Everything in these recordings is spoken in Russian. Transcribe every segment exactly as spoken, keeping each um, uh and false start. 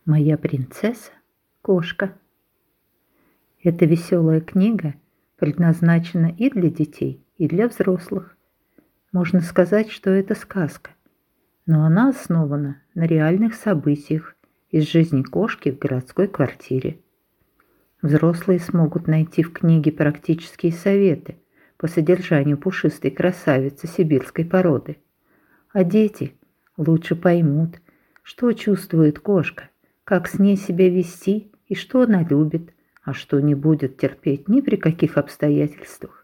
Моя принцесса – кошка. Эта веселая книга предназначена и для детей, и для взрослых. Можно сказать, что это сказка, но она основана на реальных событиях из жизни кошки в городской квартире. Взрослые смогут найти в книге практические советы по содержанию пушистой красавицы сибирской породы, а дети лучше поймут, что чувствует кошка, как с ней себя вести и что она любит, а что не будет терпеть ни при каких обстоятельствах.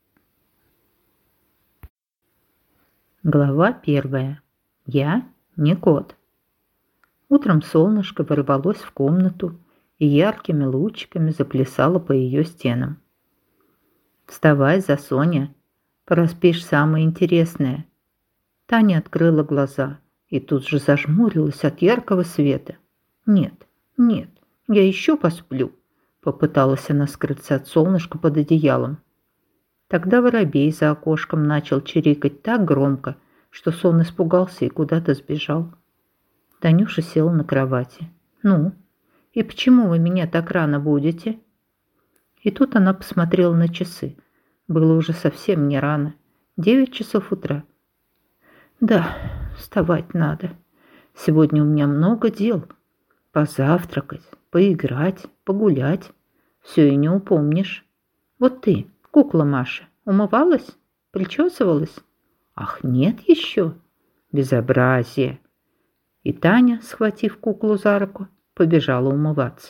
Глава первая. Я не кот. Утром солнышко ворвалось в комнату и яркими лучиками заплясало по ее стенам. «Вставай, Засоня, проспишь самое интересное». Таня открыла глаза и тут же зажмурилась от яркого света. «Нет, нет, я еще посплю», — попыталась она скрыться от солнышка под одеялом. Тогда воробей за окошком начал чирикать так громко, что сон испугался и куда-то сбежал. Танюша села на кровати. «Ну, и почему вы меня так рано будете?» И тут она посмотрела на часы. Было уже совсем не рано. Девять часов утра. «Да, вставать надо. Сегодня у меня много дел. Позавтракать, поиграть, погулять. Все и не упомнишь. Вот ты, кукла Маша, умывалась? Причесывалась? Ах, нет еще? Безобразие!» И Таня, схватив куклу за руку, побежала умываться.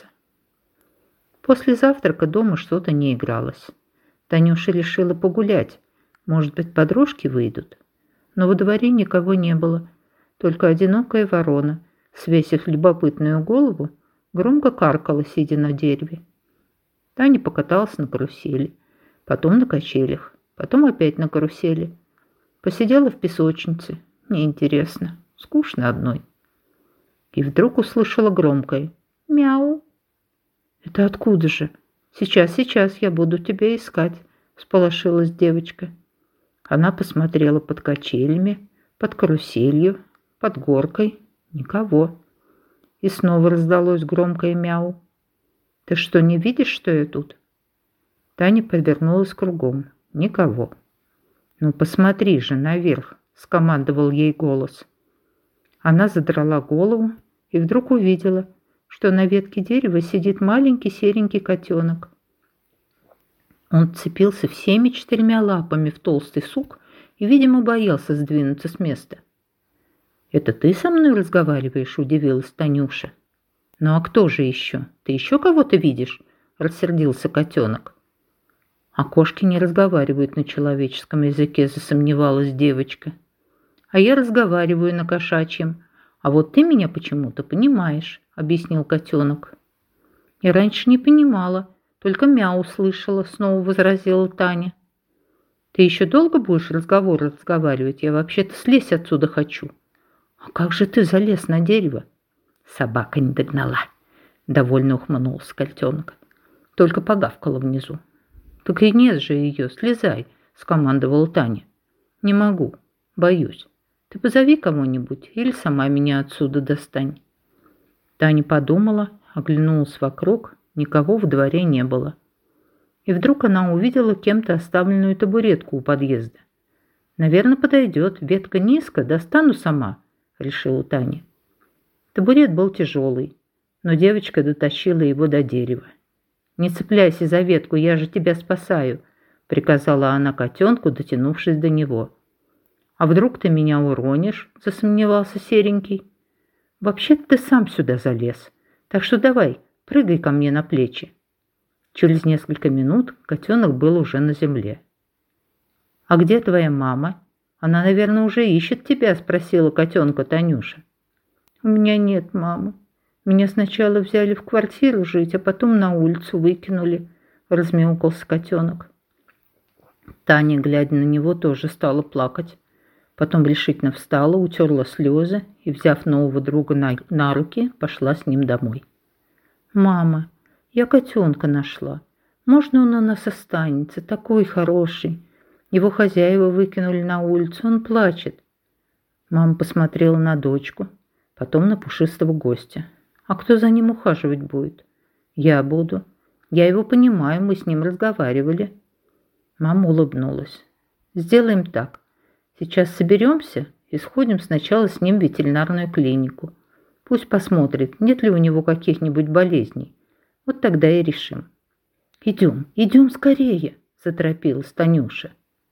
После завтрака дома что-то не игралось. Танюша решила погулять. Может быть, подружки выйдут? Но во дворе никого не было. Только одинокая ворона, свесив любопытную голову, громко каркала, сидя на дереве. Таня покаталась на карусели, потом на качелях, потом опять на карусели. Посидела в песочнице. Неинтересно, скучно одной. И вдруг услышала громкое «Мяу». «Это откуда же? Сейчас, сейчас я буду тебя искать», – всполошилась девочка. Она посмотрела под качелями, под каруселью, под горкой. Никого. И снова раздалось громкое «Мяу». «Ты что, не видишь, что я тут?» Таня повернулась кругом. Никого. «Ну, посмотри же наверх», – скомандовал ей голос. Она задрала голову и вдруг увидела, что на ветке дерева сидит маленький серенький котенок. Он вцепился всеми четырьмя лапами в толстый сук и, видимо, боялся сдвинуться с места. «Это ты со мной разговариваешь?» – удивилась Танюша. «Ну а кто же еще? Ты еще кого-то видишь?» – рассердился котенок. «А кошки не разговаривают на человеческом языке», – засомневалась девочка. «А я разговариваю на кошачьем. А вот ты меня почему-то понимаешь», – объяснил котенок. «Я раньше не понимала, только мяу слышала», – снова возразила Таня. «Ты еще долго будешь разговор разговаривать? Я вообще-то слезть отсюда хочу». «А как же ты залез на дерево?» «Собака не догнала», – довольно ухмыльнулся котенок. «Только погавкала внизу». «Так и нет же ее, слезай», – скомандовала Таня. «Не могу, боюсь. Ты позови кого-нибудь или сама меня отсюда достань». Таня подумала, оглянулась вокруг, никого в дворе не было. И вдруг она увидела кем-то оставленную табуретку у подъезда. «Наверное, подойдет, ветка низко, достану сама», – решила Таня. Табурет был тяжелый, но девочка дотащила его до дерева. «Не цепляйся за ветку, я же тебя спасаю», – приказала она котенку, дотянувшись до него. «А вдруг ты меня уронишь?» – засомневался серенький. «Вообще-то ты сам сюда залез, так что давай, прыгай ко мне на плечи». Через несколько минут котенок был уже на земле. «А где твоя мама? Она, наверное, уже ищет тебя», – спросила котенка Танюша. «У меня нет мамы. Меня сначала взяли в квартиру жить, а потом на улицу выкинули», – размяукался котенок. Таня, глядя на него, тоже стала плакать. Потом решительно встала, утерла слезы и, взяв нового друга на, на руки, пошла с ним домой. «Мама, я котенка нашла. Можно он у нас останется? Такой хороший. Его хозяева выкинули на улицу, он плачет». Мама посмотрела на дочку, потом на пушистого гостя. А кто за ним ухаживать будет? Я буду. Я его понимаю, мы с ним разговаривали. Мама улыбнулась. Сделаем так. Сейчас соберемся и сходим сначала с ним в ветеринарную клинику. Пусть посмотрит, нет ли у него каких-нибудь болезней. Вот тогда и решим. Идем, идем скорее, заторопилась Танюша.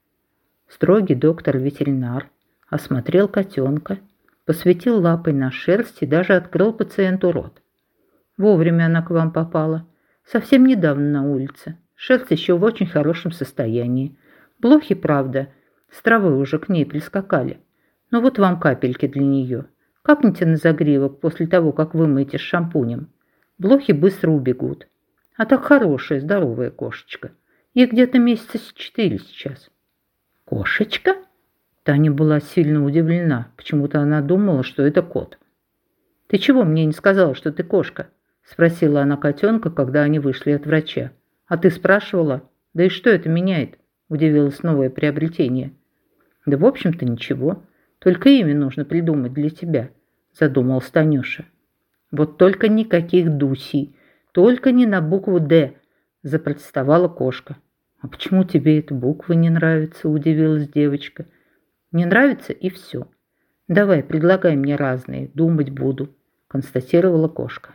Строгий доктор-ветеринар осмотрел котенка, посветил лапой на шерсть и даже открыл пациенту рот. Вовремя она к вам попала. Совсем недавно на улице. Шерсть еще в очень хорошем состоянии. Блохи, правда, с травы уже к ней прискакали. Но вот вам капельки для нее. Капните на загривок после того, как вымоете с шампунем. Блохи быстро убегут. А так хорошая, здоровая кошечка. Ей где-то месяца четыре сейчас. Кошечка? Таня была сильно удивлена. Почему-то она думала, что это кот. «Ты чего мне не сказала, что ты кошка?» Спросила она котенка, когда они вышли от врача. «А ты спрашивала? Да и что это меняет?» Удивилось новое приобретение. «Да в общем-то ничего. Только имя нужно придумать для тебя», задумалась Танюша. «Вот только никаких Дусей. Только не на букву «Д», запротестовала кошка. «А почему тебе эта буква не нравится?» удивилась девочка. «Не нравится и все. Давай, предлагай мне разные, думать буду», констатировала кошка.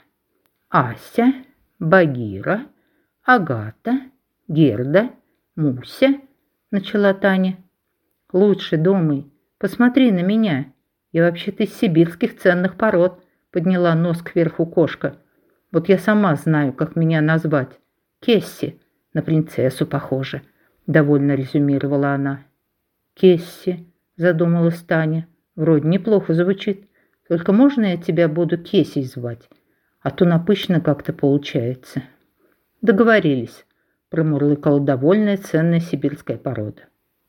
«Ася, Багира, Агата, Герда, Муся», начала Таня. «Лучше думай. Посмотри на меня. Я вообще-то из сибирских ценных пород», подняла нос кверху кошка. «Вот я сама знаю, как меня назвать. Кесси, на принцессу похоже», довольно резюмировала она. «Кесси», задумалась Таня. «Вроде неплохо звучит. Только можно я тебя буду Кесей звать? А то напыщенно как-то получается». «Договорились», промурлыкала довольная ценная сибирская порода.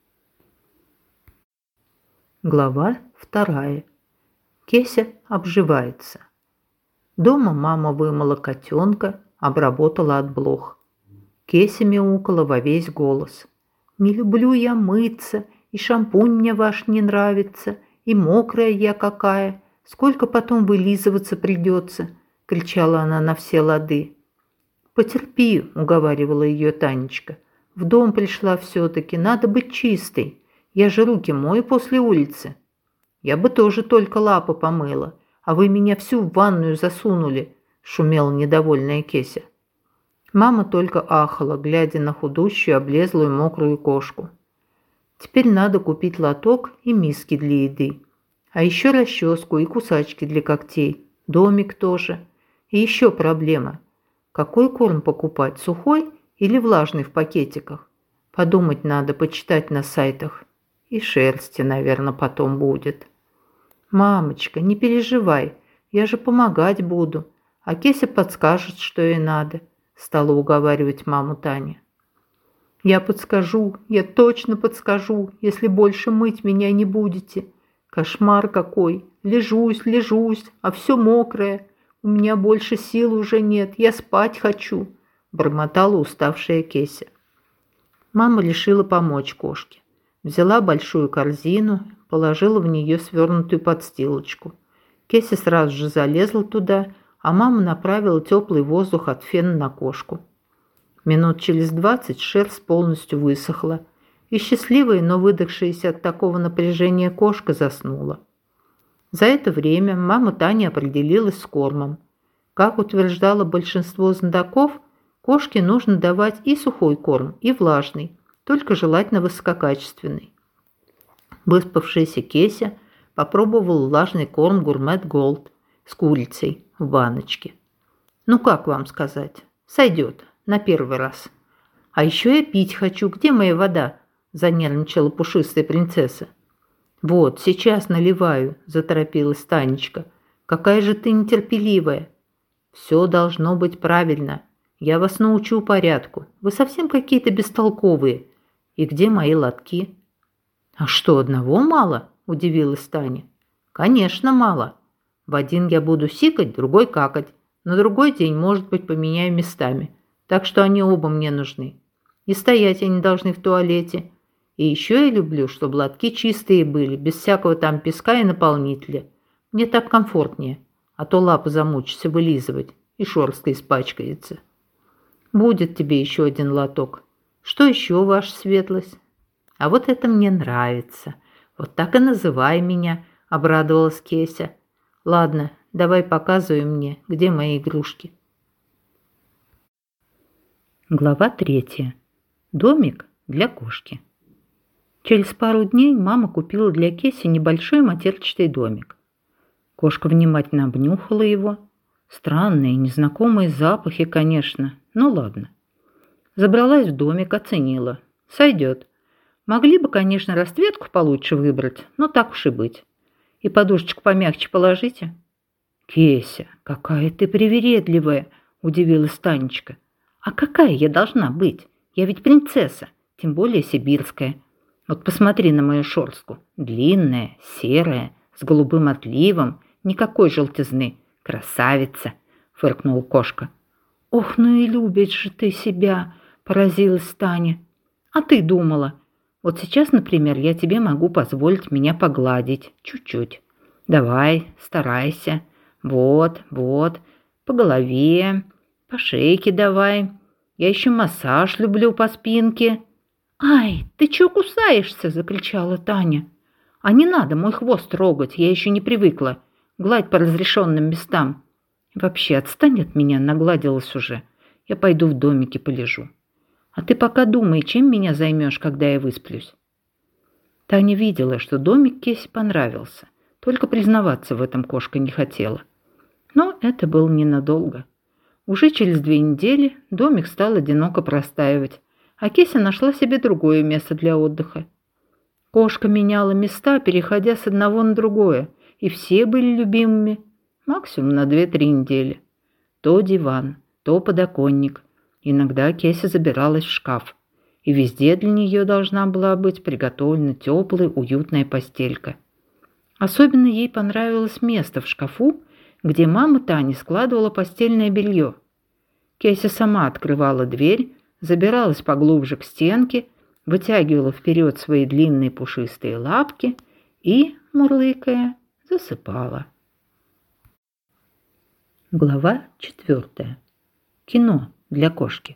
Глава вторая. Кеся обживается. Дома мама вымыла котенка, обработала от блох. Кеся мяукала во весь голос. «Не люблю я мыться, и шампунь мне ваш не нравится, и мокрая я какая. Сколько потом вылизываться придется?» – кричала она на все лады. «Потерпи», – уговаривала ее Танечка. «В дом пришла все-таки, надо быть чистой. Я же руки мою после улицы. Я бы тоже только лапы помыла, а вы меня всю в ванную засунули», – шумела недовольная Кеся. Мама только ахала, глядя на худущую, облезлую, мокрую кошку. Теперь надо купить лоток и миски для еды. А еще расческу и кусачки для когтей. Домик тоже. И еще проблема. Какой корм покупать, сухой или влажный в пакетиках? Подумать надо, почитать на сайтах. И шерсти, наверное, потом будет. «Мамочка, не переживай, я же помогать буду. А Кеся подскажет, что ей надо», стала уговаривать маму Таня. «Я подскажу, я точно подскажу, если больше мыть меня не будете. Кошмар какой! Лежусь, лежусь, а все мокрое. У меня больше сил уже нет, я спать хочу», бормотала уставшая Кеся. Мама решила помочь кошке. Взяла большую корзину, положила в нее свернутую подстилочку. Кеся сразу же залезла туда, а мама направила теплый воздух от фена на кошку. Минут через двадцать шерсть полностью высохла, и счастливая, но выдохшаяся от такого напряжения кошка заснула. За это время мама Таня определилась с кормом. Как утверждало большинство знатоков, кошке нужно давать и сухой корм, и влажный, только желательно высококачественный. Выспавшаяся Кеся попробовала влажный корм «Гурмет Голд» с курицей в баночке. «Ну как вам сказать? Сойдет на первый раз. А еще я пить хочу. Где моя вода?» – занервничала пушистая принцесса. «Вот, сейчас наливаю», – заторопилась Танечка. «Какая же ты нетерпеливая!» «Все должно быть правильно. Я вас научу порядку. Вы совсем какие-то бестолковые. И где мои лотки?» «А что, одного мало?» – удивилась Таня. «Конечно, мало. В один я буду сикать, другой какать. На другой день, может быть, поменяю местами. Так что они оба мне нужны. И стоять они должны в туалете. И еще я люблю, чтобы лотки чистые были, без всякого там песка и наполнителя. Мне так комфортнее. а то лапы замучишься вылизывать, и шерстка испачкается. Будет тебе еще один лоток. Что еще, ваша светлость? А вот это мне нравится. Вот так и называй меня, обрадовалась Кеся. Ладно, давай показывай мне, где мои игрушки. Глава третья. Домик для кошки. Через пару дней мама купила для Кеси небольшой матерчатый домик. Кошка внимательно обнюхала его. Странные, незнакомые запахи, конечно, но ладно. Забралась в домик, оценила. Сойдет. Могли бы, конечно, расцветку получше выбрать, но так уж и быть. И подушечку помягче положите. «Кеся, какая ты привередливая!» – удивилась Танечка. «А какая я должна быть? Я ведь принцесса, тем более сибирская. Вот посмотри на мою шерстку. Длинная, серая, с голубым отливом, никакой желтизны. Красавица!» – фыркнула кошка. «Ох, ну и любишь же ты себя!» – поразилась Таня. «А ты думала? Вот сейчас, например, я тебе могу позволить меня погладить. Чуть-чуть. Давай, старайся. Вот, вот, по голове, по шейке давай. Я еще массаж люблю по спинке». «Ай, ты чё кусаешься?» – закричала Таня. «А не надо мой хвост трогать, я еще не привыкла. Гладь по разрешенным местам. Вообще, отстань от меня, нагладилась уже. Я пойду в домике полежу. А ты пока думай, чем меня займешь, когда я высплюсь». Таня видела, что домик Кесе понравился, только признаваться в этом кошка не хотела. Но это было ненадолго. Уже через две недели домик стал одиноко простаивать, а Кеся нашла себе другое место для отдыха. Кошка меняла места, переходя с одного на другое, и все были любимыми, максимум на две-три недели. То диван, то подоконник. Иногда Кеся забиралась в шкаф, и везде для нее должна была быть приготовлена теплая, уютная постелька. Особенно ей понравилось место в шкафу, где мама Тани складывала постельное белье. Кеся сама открывала дверь, забиралась поглубже к стенке, вытягивала вперед свои длинные пушистые лапки и, мурлыкая, засыпала. Глава четвертая. Кино для кошки.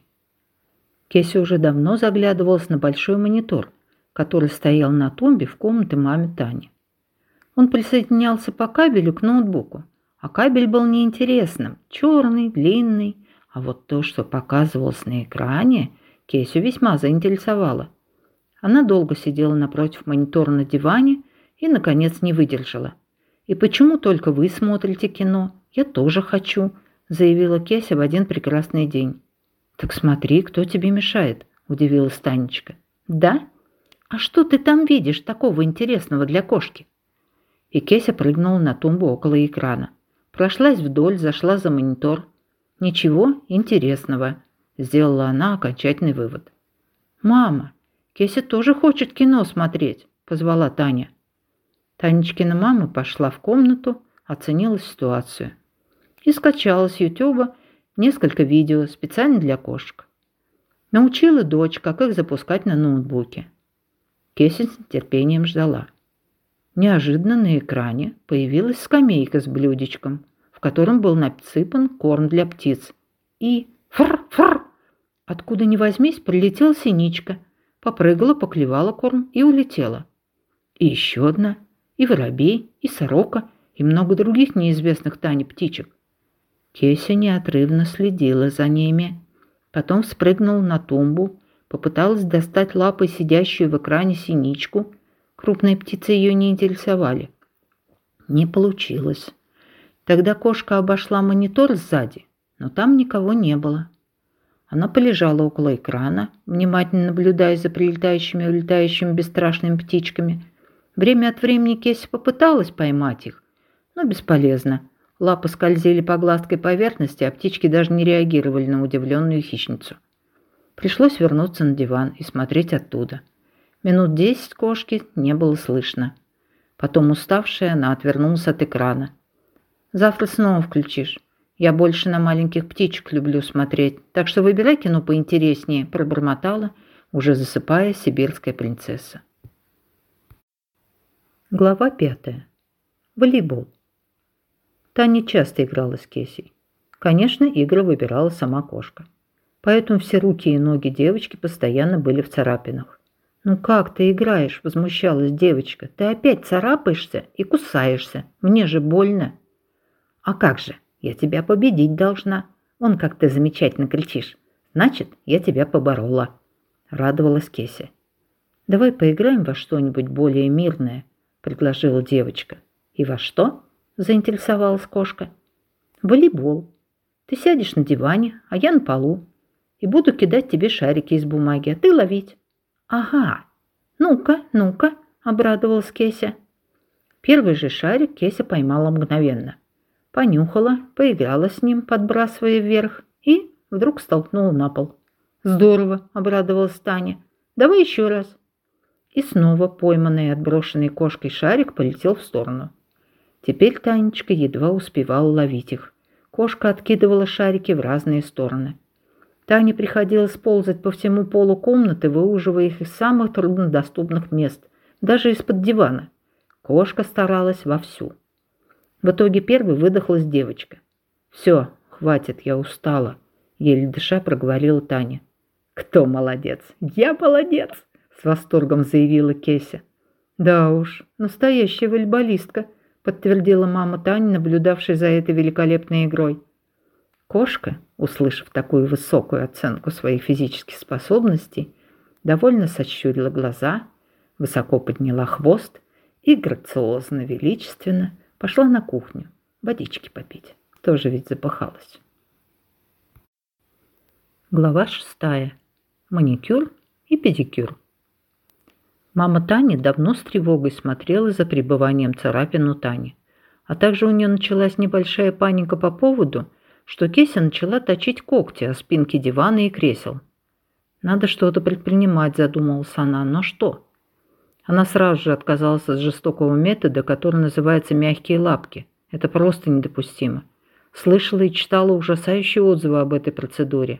Кеся уже давно заглядывалась на большой монитор, который стоял на тумбе в комнате мамы Тани. Он присоединялся по кабелю к ноутбуку, а кабель был неинтересным, черный, длинный, а вот то, что показывалось на экране, Кесю весьма заинтересовало. Она долго сидела напротив монитора на диване и, наконец, не выдержала. «И почему только вы смотрите кино? Я тоже хочу», – заявила Кеся в один прекрасный день. «Так смотри, кто тебе мешает», – удивилась Танечка. «Да? А что ты там видишь такого интересного для кошки?» И Кеся прыгнула на тумбу около экрана. Прошлась вдоль, зашла за монитор. «Ничего интересного», – сделала она окончательный вывод. «Мама, Кеся тоже хочет кино смотреть», – позвала Таня. Танечкина мама пошла в комнату, оценила ситуацию и скачала с Ютуба несколько видео специально для кошек. Научила дочь, как их запускать на ноутбуке. Кеся с терпением ждала. Неожиданно на экране появилась скамейка с блюдечком, в котором был насыпан корм для птиц. И фр-фр! Откуда ни возьмись, прилетела синичка, попрыгала, поклевала корм и улетела. И еще одна, и воробей, и сорока, и много других неизвестных Тане птичек. Кеся неотрывно следила за ними. Потом спрыгнула на тумбу, попыталась достать лапой сидящую в экране синичку. Крупные птицы ее не интересовали. Не получилось. Тогда кошка обошла монитор сзади, но там никого не было. Она полежала около экрана, внимательно наблюдая за прилетающими и улетающими бесстрашными птичками. Время от времени Кеся попыталась поймать их, но бесполезно. Лапы скользили по гладкой поверхности, а птички даже не реагировали на удивленную хищницу. Пришлось вернуться на диван и смотреть оттуда. Минут десять кошки не было слышно. Потом, уставшая, она отвернулась от экрана. «Завтра снова включишь. Я больше на маленьких птичек люблю смотреть, так что выбирай кино поинтереснее», – пробормотала, уже засыпая, сибирская принцесса. Глава пятая. Волейбол. Таня часто играла с Кесей. Конечно, игры выбирала сама кошка. Поэтому все руки и ноги девочки постоянно были в царапинах. «Ну как ты играешь?» – возмущалась девочка. «Ты опять царапаешься и кусаешься. Мне же больно». «А как же? Я тебя победить должна. Вон как ты замечательно кричишь. Значит, я тебя поборола», – радовалась Кеся. «Давай поиграем во что-нибудь более мирное», – предложила девочка. «И во что?» – заинтересовалась кошка. «В волейбол. Ты сядешь на диване, а я на полу. И буду кидать тебе шарики из бумаги, а ты ловить». «Ага. Ну-ка, ну-ка», – обрадовалась Кеся. Первый же шарик Кеся поймала мгновенно. Понюхала, поиграла с ним, подбрасывая вверх, и вдруг столкнула на пол. «Здорово!» – обрадовалась Таня. «Давай еще раз». И снова пойманный и отброшенный кошкой шарик полетел в сторону. Теперь Танечка едва успевала ловить их. Кошка откидывала шарики в разные стороны. Тане приходилось ползать по всему полу комнаты, выуживая их из самых труднодоступных мест, даже из-под дивана. Кошка старалась вовсю. В итоге первой выдохлась девочка. «Все, хватит, я устала», – еле дыша проговорила Таня. «Кто молодец? Я молодец!» – с восторгом заявила Кеся. «Да уж, настоящая волейболистка», – подтвердила мама Тани, наблюдавшая за этой великолепной игрой. Кошка, услышав такую высокую оценку своих физических способностей, довольно сощурила глаза, высоко подняла хвост и грациозно, величественно пошла на кухню водички попить. Тоже ведь запыхалась. Глава шестая. Маникюр и педикюр. Мама Тани давно с тревогой смотрела за пребыванием царапин у Тани, а также у нее началась небольшая паника по поводу, что Кеся начала точить когти о спинки дивана и кресел. «Надо что-то предпринимать», – задумалась она, – «но что?» Она сразу же отказалась от жестокого метода, который называется «мягкие лапки». Это просто недопустимо. Слышала и читала ужасающие отзывы об этой процедуре.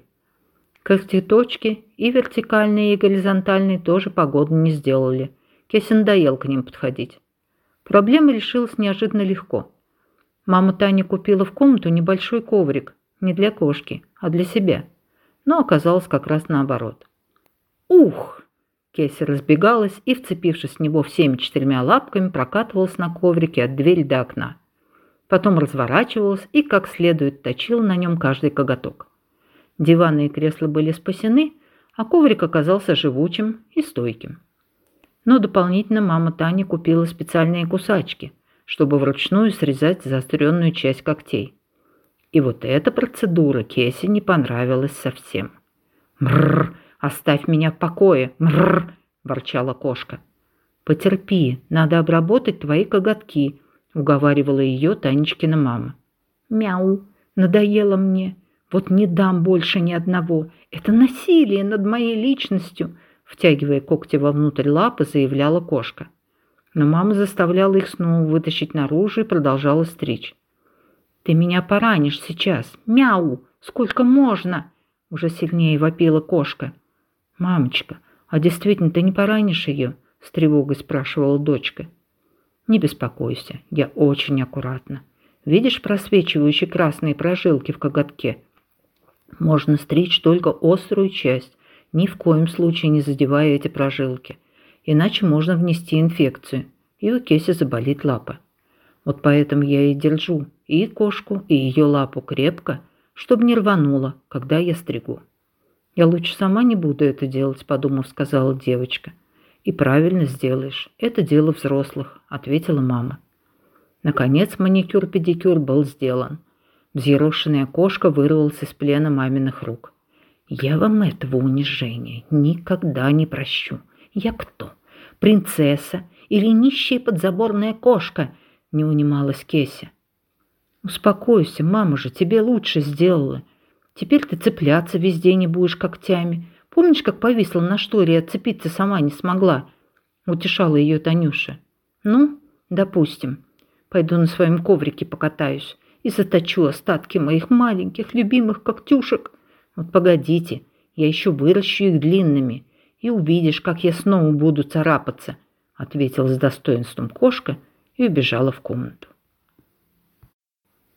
Когтеточки и вертикальные, и горизонтальные тоже погоду не сделали. Кесе надоело к ним подходить. Проблема решилась неожиданно легко. Мама Таня купила в комнату небольшой коврик, не для кошки, а для себя. Но оказалось как раз наоборот. «Ух!» Кеся разбегалась и, вцепившись в него всеми четырьмя лапками, прокатывалась на коврике от двери до окна. Потом разворачивалась и как следует точила на нем каждый коготок. Диваны и кресла были спасены, а коврик оказался живучим и стойким. Но дополнительно мама Таня купила специальные кусачки, чтобы вручную срезать заостренную часть когтей. И вот эта процедура Кесе не понравилась совсем. «Мрррр! Оставь меня в покое! Мрррр!» – ворчала кошка. «Потерпи, надо обработать твои коготки», – уговаривала ее Танечкина мама. «Мяу! Надоело мне! Вот не дам больше ни одного! Это насилие над моей личностью!» – втягивая когти вовнутрь лапы, заявляла кошка. Но мама заставляла их снова вытащить наружу и продолжала стричь. «Ты меня поранишь сейчас! Мяу! Сколько можно?» – уже сильнее вопила кошка. «Мамочка, а действительно ты не поранишь ее?» – с тревогой спрашивала дочка. «Не беспокойся, я очень аккуратно. Видишь просвечивающие красные прожилки в коготке? Можно стричь только острую часть, ни в коем случае не задевая эти прожилки, иначе можно внести инфекцию, и у Кеси заболит лапа. Вот поэтому я и держу и кошку, и ее лапу крепко, чтобы не рвануло, когда я стригу». «Я лучше сама не буду это делать», – подумав, сказала девочка. «И правильно сделаешь. Это дело взрослых», – ответила мама. Наконец маникюр-педикюр был сделан. Взъерошенная кошка вырвалась из плена маминых рук. «Я вам этого унижения никогда не прощу. Я кто? Принцесса или нищая подзаборная кошка?» – не унималась Кеся. «Успокойся, мама же тебе лучше сделала. Теперь ты цепляться везде не будешь когтями. Помнишь, как повисла на шторе и отцепиться сама не смогла?» – утешала ее Танюша. «Ну, допустим. Пойду на своем коврике покатаюсь и заточу остатки моих маленьких любимых когтюшек. Вот погодите, я еще выращу их длинными, и увидишь, как я снова буду царапаться», – ответила с достоинством кошка и убежала в комнату.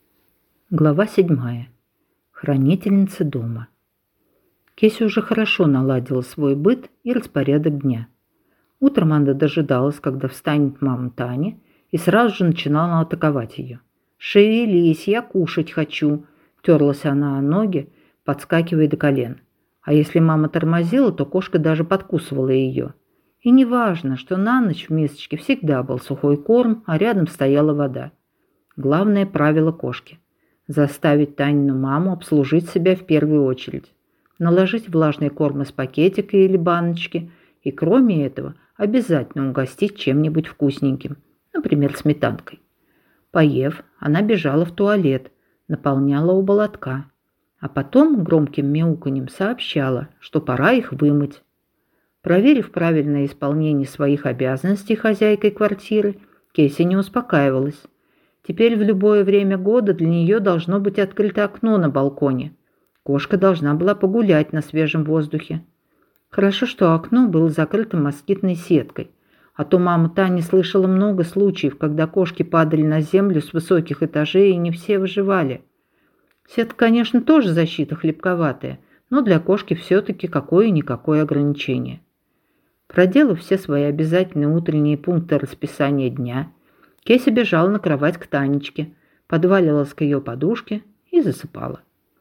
Глава седьмая. Хранительница дома. Кеся уже хорошо наладила свой быт и распорядок дня. Утром она дожидалась, когда встанет мама Таня, и сразу же начинала атаковать ее. «Шевелись, я кушать хочу!» – терлась она о ноги, подскакивая до колен. А если мама тормозила, то кошка даже подкусывала ее. И неважно, что на ночь в мисочке всегда был сухой корм, а рядом стояла вода. Главное правило кошки – заставить Танину маму обслужить себя в первую очередь, наложить влажный корм из пакетика или баночки и, кроме этого, обязательно угостить чем-нибудь вкусненьким, например, сметанкой. Поев, она бежала в туалет, наполняла оба лотка, а потом громким мяуканьем сообщала, что пора их вымыть. Проверив правильное исполнение своих обязанностей хозяйкой квартиры, Кеся не успокаивалась. Теперь в любое время года для нее должно быть открыто окно на балконе. Кошка должна была погулять на свежем воздухе. Хорошо, что окно было закрыто москитной сеткой, а то мама Таня слышала много случаев, когда кошки падали на землю с высоких этажей, и не все выживали. Сетка, конечно, тоже защита хлипковатая, но для кошки все-таки какое-никакое ограничение. Проделав все свои обязательные утренние пункты расписания дня, Кеся бежала на кровать к Танечке, подваливалась к ее подушке и засыпала.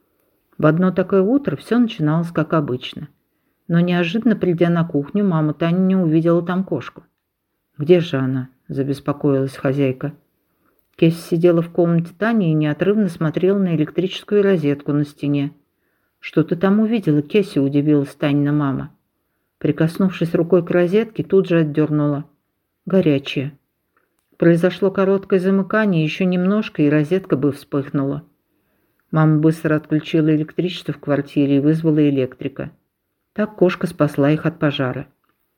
В одно такое утро все начиналось как обычно. Но неожиданно, придя на кухню, мама Таня не увидела там кошку. «Где же она?» – забеспокоилась хозяйка. Кеся сидела в комнате Тани и неотрывно смотрела на электрическую розетку на стене. «Что ты там увидела, Кеся?» – удивилась Танина мама. Прикоснувшись рукой к розетке, тут же отдернула. «Горячая». Произошло короткое замыкание, еще немножко, и розетка бы вспыхнула. Мама быстро отключила электричество в квартире и вызвала электрика. Так кошка спасла их от пожара.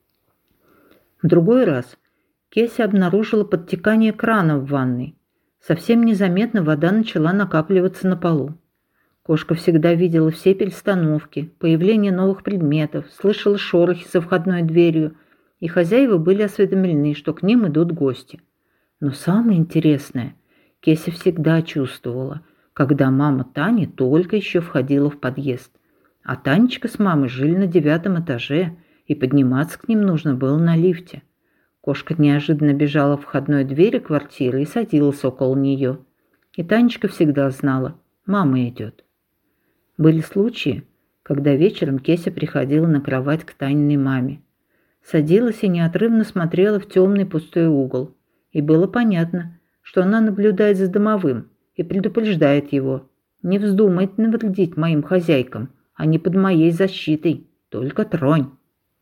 В другой раз Кеся обнаружила подтекание крана в ванной. Совсем незаметно вода начала накапливаться на полу. Кошка всегда видела все перестановки, появление новых предметов, слышала шорохи за входной дверью, и хозяева были осведомлены, что к ним идут гости. Но самое интересное, Кеся всегда чувствовала, когда мама Таня только еще входила в подъезд. А Танечка с мамой жили на девятом этаже, и подниматься к ним нужно было на лифте. Кошка неожиданно бежала в входной двери квартиры и садилась около нее. И Танечка всегда знала, мама идет. Были случаи, когда вечером Кеся приходила на кровать к Таниной маме. Садилась и неотрывно смотрела в темный пустой угол. И было понятно, что она наблюдает за домовым и предупреждает его: «Не вздумай навредить моим хозяйкам, они под моей защитой, только тронь».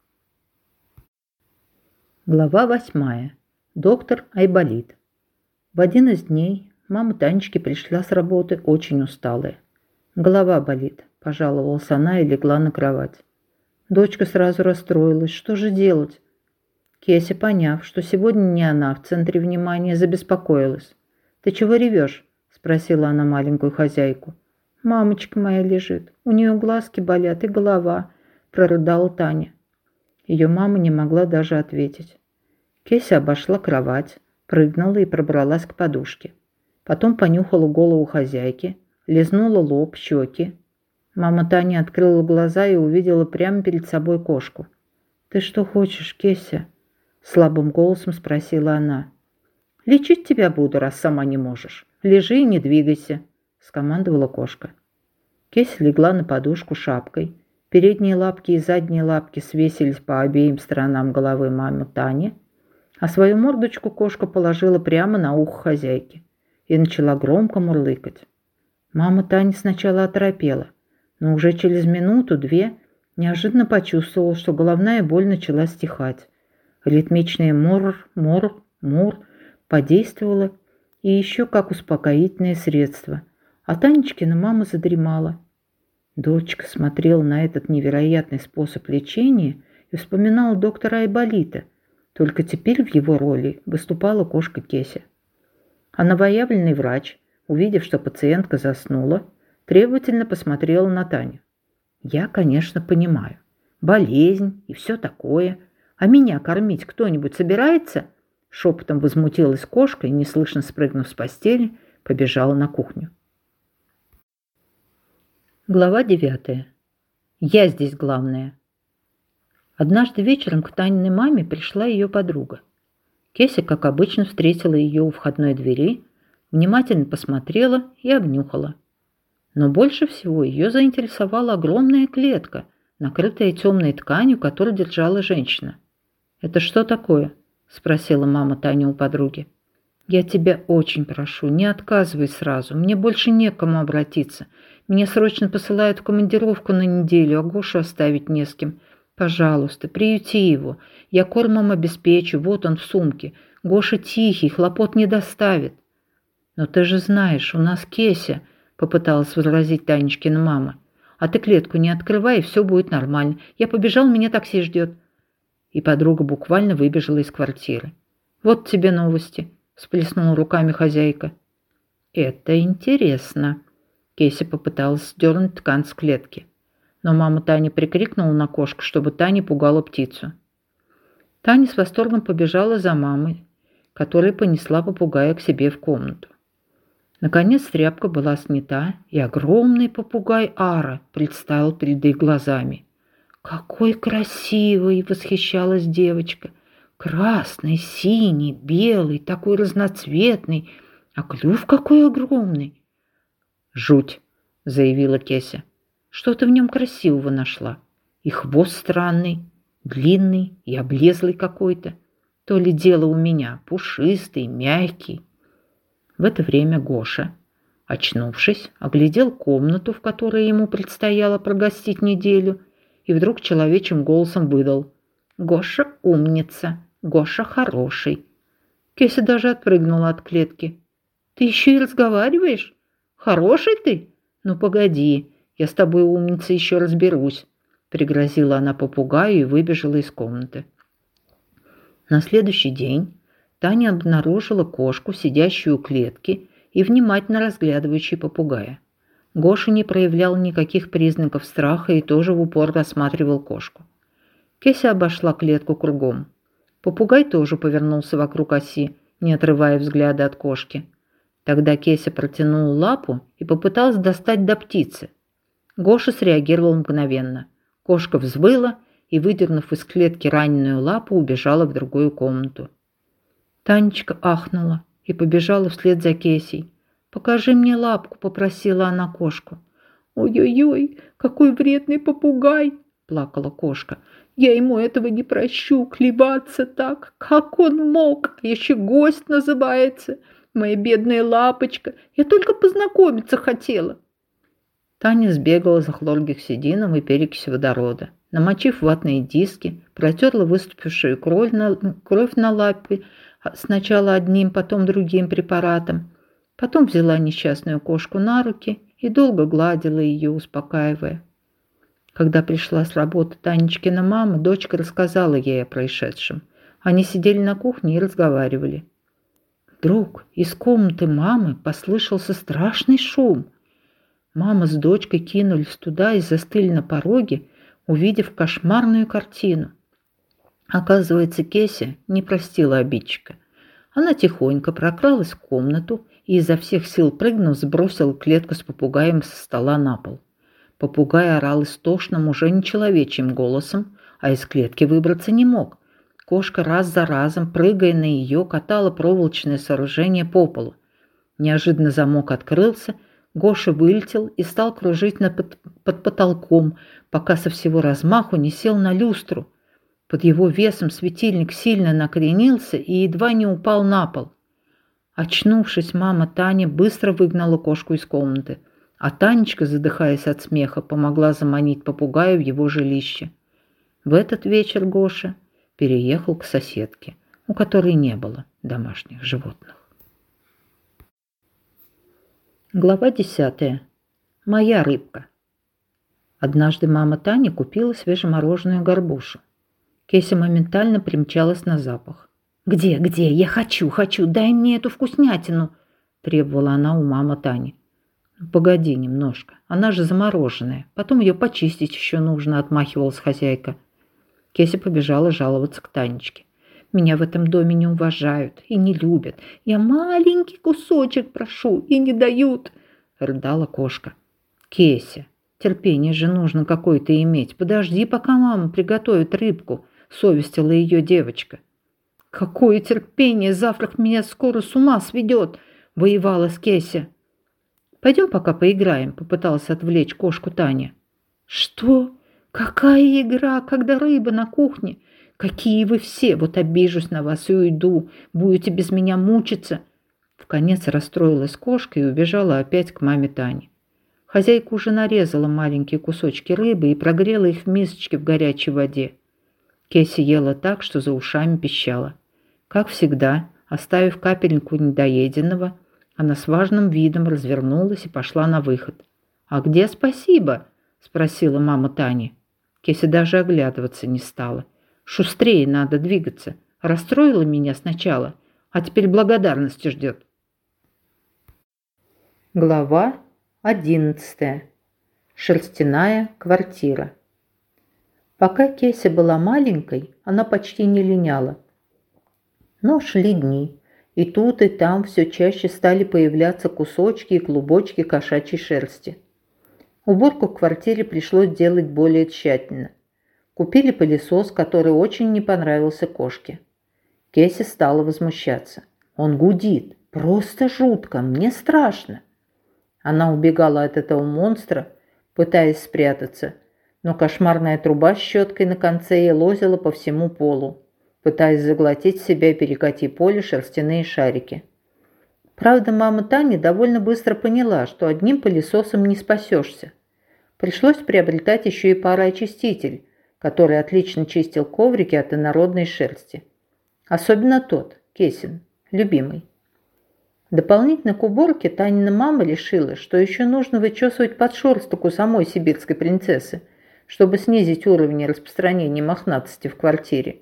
Глава восьмая. Доктор Айболит. В один из дней мама Танечки пришла с работы очень усталая. «Голова болит», – пожаловалась она и легла на кровать. Дочка сразу расстроилась. Что же делать? Кеся, поняв, что сегодня не она в центре внимания, забеспокоилась. «Ты чего ревешь?» – спросила она маленькую хозяйку. «Мамочка моя лежит, у нее глазки болят и голова», – прорыдала Таня. Ее мама не могла даже ответить. Кеся обошла кровать, прыгнула и пробралась к подушке. Потом понюхала голову хозяйки, лизнула лоб, щеки. Мама Таня открыла глаза и увидела прямо перед собой кошку. «Ты что хочешь, Кеся?» – слабым голосом спросила она. «Лечить тебя буду, раз сама не можешь. Лежи и не двигайся», – скомандовала кошка. Кеся легла на подушку шапкой. Передние лапки и задние лапки свесились по обеим сторонам головы мамы Тани, а свою мордочку кошка положила прямо на ухо хозяйки и начала громко мурлыкать. Мама Таня сначала оторопела, но уже через минуту-две неожиданно почувствовала, что головная боль начала стихать. Ритмичное «мур, мур, мур» подействовало и еще как успокоительное средство, а Танечкина мама задремала. Дочка смотрела на этот невероятный способ лечения и вспоминала доктора Айболита, только теперь в его роли выступала кошка Кеся. А новоявленный врач, увидев, что пациентка заснула, требовательно посмотрела на Таню. «Я, конечно, понимаю. Болезнь и все такое. А меня кормить кто-нибудь собирается?» Шепотом возмутилась кошка и, неслышно спрыгнув с постели, побежала на кухню. Глава девятая. Я здесь главная. Однажды вечером к Таниной маме пришла ее подруга. Кеся, как обычно, встретила ее у входной двери, внимательно посмотрела и обнюхала. Но больше всего ее заинтересовала огромная клетка, накрытая темной тканью, которую держала женщина. «Это что такое?» – спросила мама Тани у подруги. «Я тебя очень прошу, не отказывай сразу, мне больше не к кому обратиться. Меня срочно посылают в командировку на неделю, а Гошу оставить не с кем. Пожалуйста, приюти его, я кормом обеспечу, вот он в сумке. Гоша тихий, хлопот не доставит». «Но ты же знаешь, у нас Кеся», – попыталась возразить Танечкина мама. «А ты клетку не открывай, и все будет нормально. Я побежал, меня такси ждет». И подруга буквально выбежала из квартиры. «Вот тебе новости», – всплеснула руками хозяйка. «Это интересно». Кеся попыталась сдернуть ткань с клетки. Но мама Таня прикрикнула на кошку, чтобы та не пугала птицу. Таня с восторгом побежала за мамой, которая понесла попугая к себе в комнату. Наконец тряпка была снята, и огромный попугай Ара предстал перед их глазами. «Какой красивый!» – восхищалась девочка. «Красный, синий, белый, такой разноцветный, а клюв какой огромный!» «Жуть!» – заявила Кеся. «Что ты в нем красивого нашла? И хвост странный, длинный и облезлый какой-то. То ли дело у меня, пушистый, мягкий». В это время Гоша, очнувшись, оглядел комнату, в которой ему предстояло прогостить неделю, и вдруг человечьим голосом выдал: «Гоша умница, Гоша хороший». Кеся даже отпрыгнула от клетки. «Ты еще и разговариваешь? Хороший ты? Ну погоди, я с тобой, умница, еще разберусь», — пригрозила она попугаю и выбежала из комнаты. На следующий день Таня обнаружила кошку, сидящую у клетки и внимательно разглядывающую попугая. Гоша не проявлял никаких признаков страха и тоже в упор рассматривал кошку. Кеся обошла клетку кругом. Попугай тоже повернулся вокруг оси, не отрывая взгляда от кошки. Тогда Кеся протянула лапу и попыталась достать до птицы. Гоша среагировал мгновенно. Кошка взвыла и, выдернув из клетки раненую лапу, убежала в другую комнату. Танечка ахнула и побежала вслед за Кесей. «Покажи мне лапку», — попросила она кошку. «Ой-ой-ой, какой вредный попугай!» — плакала кошка. «Я ему этого не прощу, клеваться так. Как он мог? Еще гость называется. Моя бедная лапочка. Я только познакомиться хотела». Таня сбегала за хлоргексидином и перекисью водорода. Намочив ватные диски, протерла выступившую кровь на, кровь на лапе сначала одним, потом другим препаратом. Потом взяла несчастную кошку на руки и долго гладила ее, успокаивая. Когда пришла с работы Танечкина мама, дочка рассказала ей о происшедшем. Они сидели на кухне и разговаривали. Вдруг из комнаты мамы послышался страшный шум. Мама с дочкой кинулись туда и застыли на пороге, увидев кошмарную картину. Оказывается, Кеся не простила обидчика. Она тихонько прокралась в комнату и изо всех сил прыгнув, сбросила клетку с попугаем со стола на пол. Попугай орал истошным, уже нечеловечьим голосом, а из клетки выбраться не мог. Кошка раз за разом, прыгая на ее, катала проволочное сооружение по полу. Неожиданно замок открылся, Гоша вылетел и стал кружить над под, под потолком, пока со всего размаху не сел на люстру. Под его весом светильник сильно накренился и едва не упал на пол. Очнувшись, мама Таня быстро выгнала кошку из комнаты, а Танечка, задыхаясь от смеха, помогла заманить попугая в его жилище. В этот вечер Гоша переехал к соседке, у которой не было домашних животных. Глава десятая. Моя рыбка. Однажды мама Тани купила свежемороженую горбушу. Кеся моментально примчалась на запах. «Где, где? Я хочу, хочу! Дай мне эту вкуснятину!» – требовала она у мамы Тани. «Ну, погоди немножко, она же замороженная, потом ее почистить еще нужно», – отмахивалась хозяйка. Кеся побежала жаловаться к Танечке. «Меня в этом доме не уважают и не любят. Я маленький кусочек прошу и не дают», – рыдала кошка. «Кеся, Терпение же нужно какое-то иметь. Подожди, пока мама приготовит рыбку, совестила ее девочка. Какое терпение, завтрак меня скоро с ума сведет, воевала с Кеся. Пойдем пока поиграем, попыталась отвлечь кошку Таня. Что? Какая игра, когда рыба на кухне? Какие вы все, вот обижусь на вас и уйду, будете без меня мучиться. Вконец расстроилась кошка и убежала опять к маме Тани. Хозяйка уже нарезала маленькие кусочки рыбы и прогрела их в мисочке в горячей воде. Кеся ела так, что за ушами пищала. Как всегда, оставив капельку недоеденного, она с важным видом развернулась и пошла на выход. «А где спасибо?» – спросила мама Тани. Кеся даже оглядываться не стала. «Шустрее надо двигаться. Расстроила меня сначала, а теперь благодарности ждет». Глава одиннадцатая. Шерстяная квартира. Пока Кеся была маленькой, она почти не линяла. Но шли дни, и тут и там все чаще стали появляться кусочки и клубочки кошачьей шерсти. Уборку в квартире пришлось делать более тщательно. Купили пылесос, который очень не понравился кошке. Кеся стала возмущаться. «Он гудит. Просто жутко. Мне страшно». Она убегала от этого монстра, пытаясь спрятаться, но кошмарная труба с щеткой на конце елозила по всему полу, пытаясь заглотить в себя перекати поле шерстяные шарики. Правда, мама Таня довольно быстро поняла, что одним пылесосом не спасешься. Пришлось приобретать еще и пароочиститель, который отлично чистил коврики от инородной шерсти. Особенно тот, Кесин, любимый. Дополнительно к уборке Танина мама решила, что еще нужно вычесывать подшерсток у самой сибирской принцессы, чтобы снизить уровень распространения мохнатости в квартире.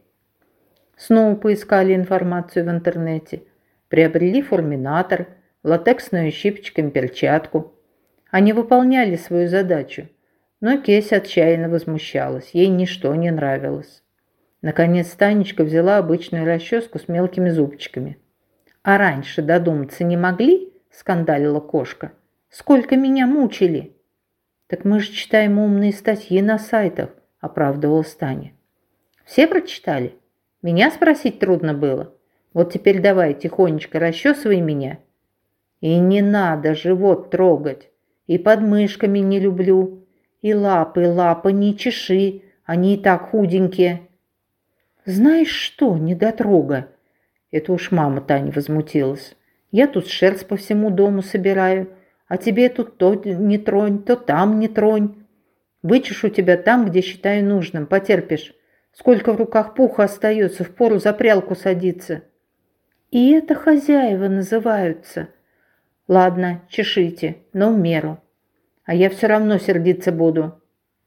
Снова поискали информацию в интернете, приобрели форминатор, латексную щипчиком перчатку. Они выполняли свою задачу, но Кеся отчаянно возмущалась, ей ничто не нравилось. Наконец Танечка взяла обычную расческу с мелкими зубчиками. «А раньше додуматься не могли?» – скандалила кошка. «Сколько меня мучили!» «Так мы же читаем умные статьи на сайтах», – оправдывалась Таня. «Все прочитали? Меня спросить трудно было. Вот теперь давай тихонечко расчесывай меня». «И не надо живот трогать. И подмышками не люблю. И лапы, лапы не чеши, они и так худенькие». «Знаешь что, недотрога?» Это уж мама Таня возмутилась. «Я тут шерсть по всему дому собираю, а тебе тут то не тронь, то там не тронь. Вычешу тебя там, где считаю нужным, потерпишь. Сколько в руках пуха остается, впору за прялку садиться». «И это хозяева называются». «Ладно, чешите, но в меру. А я все равно сердиться буду».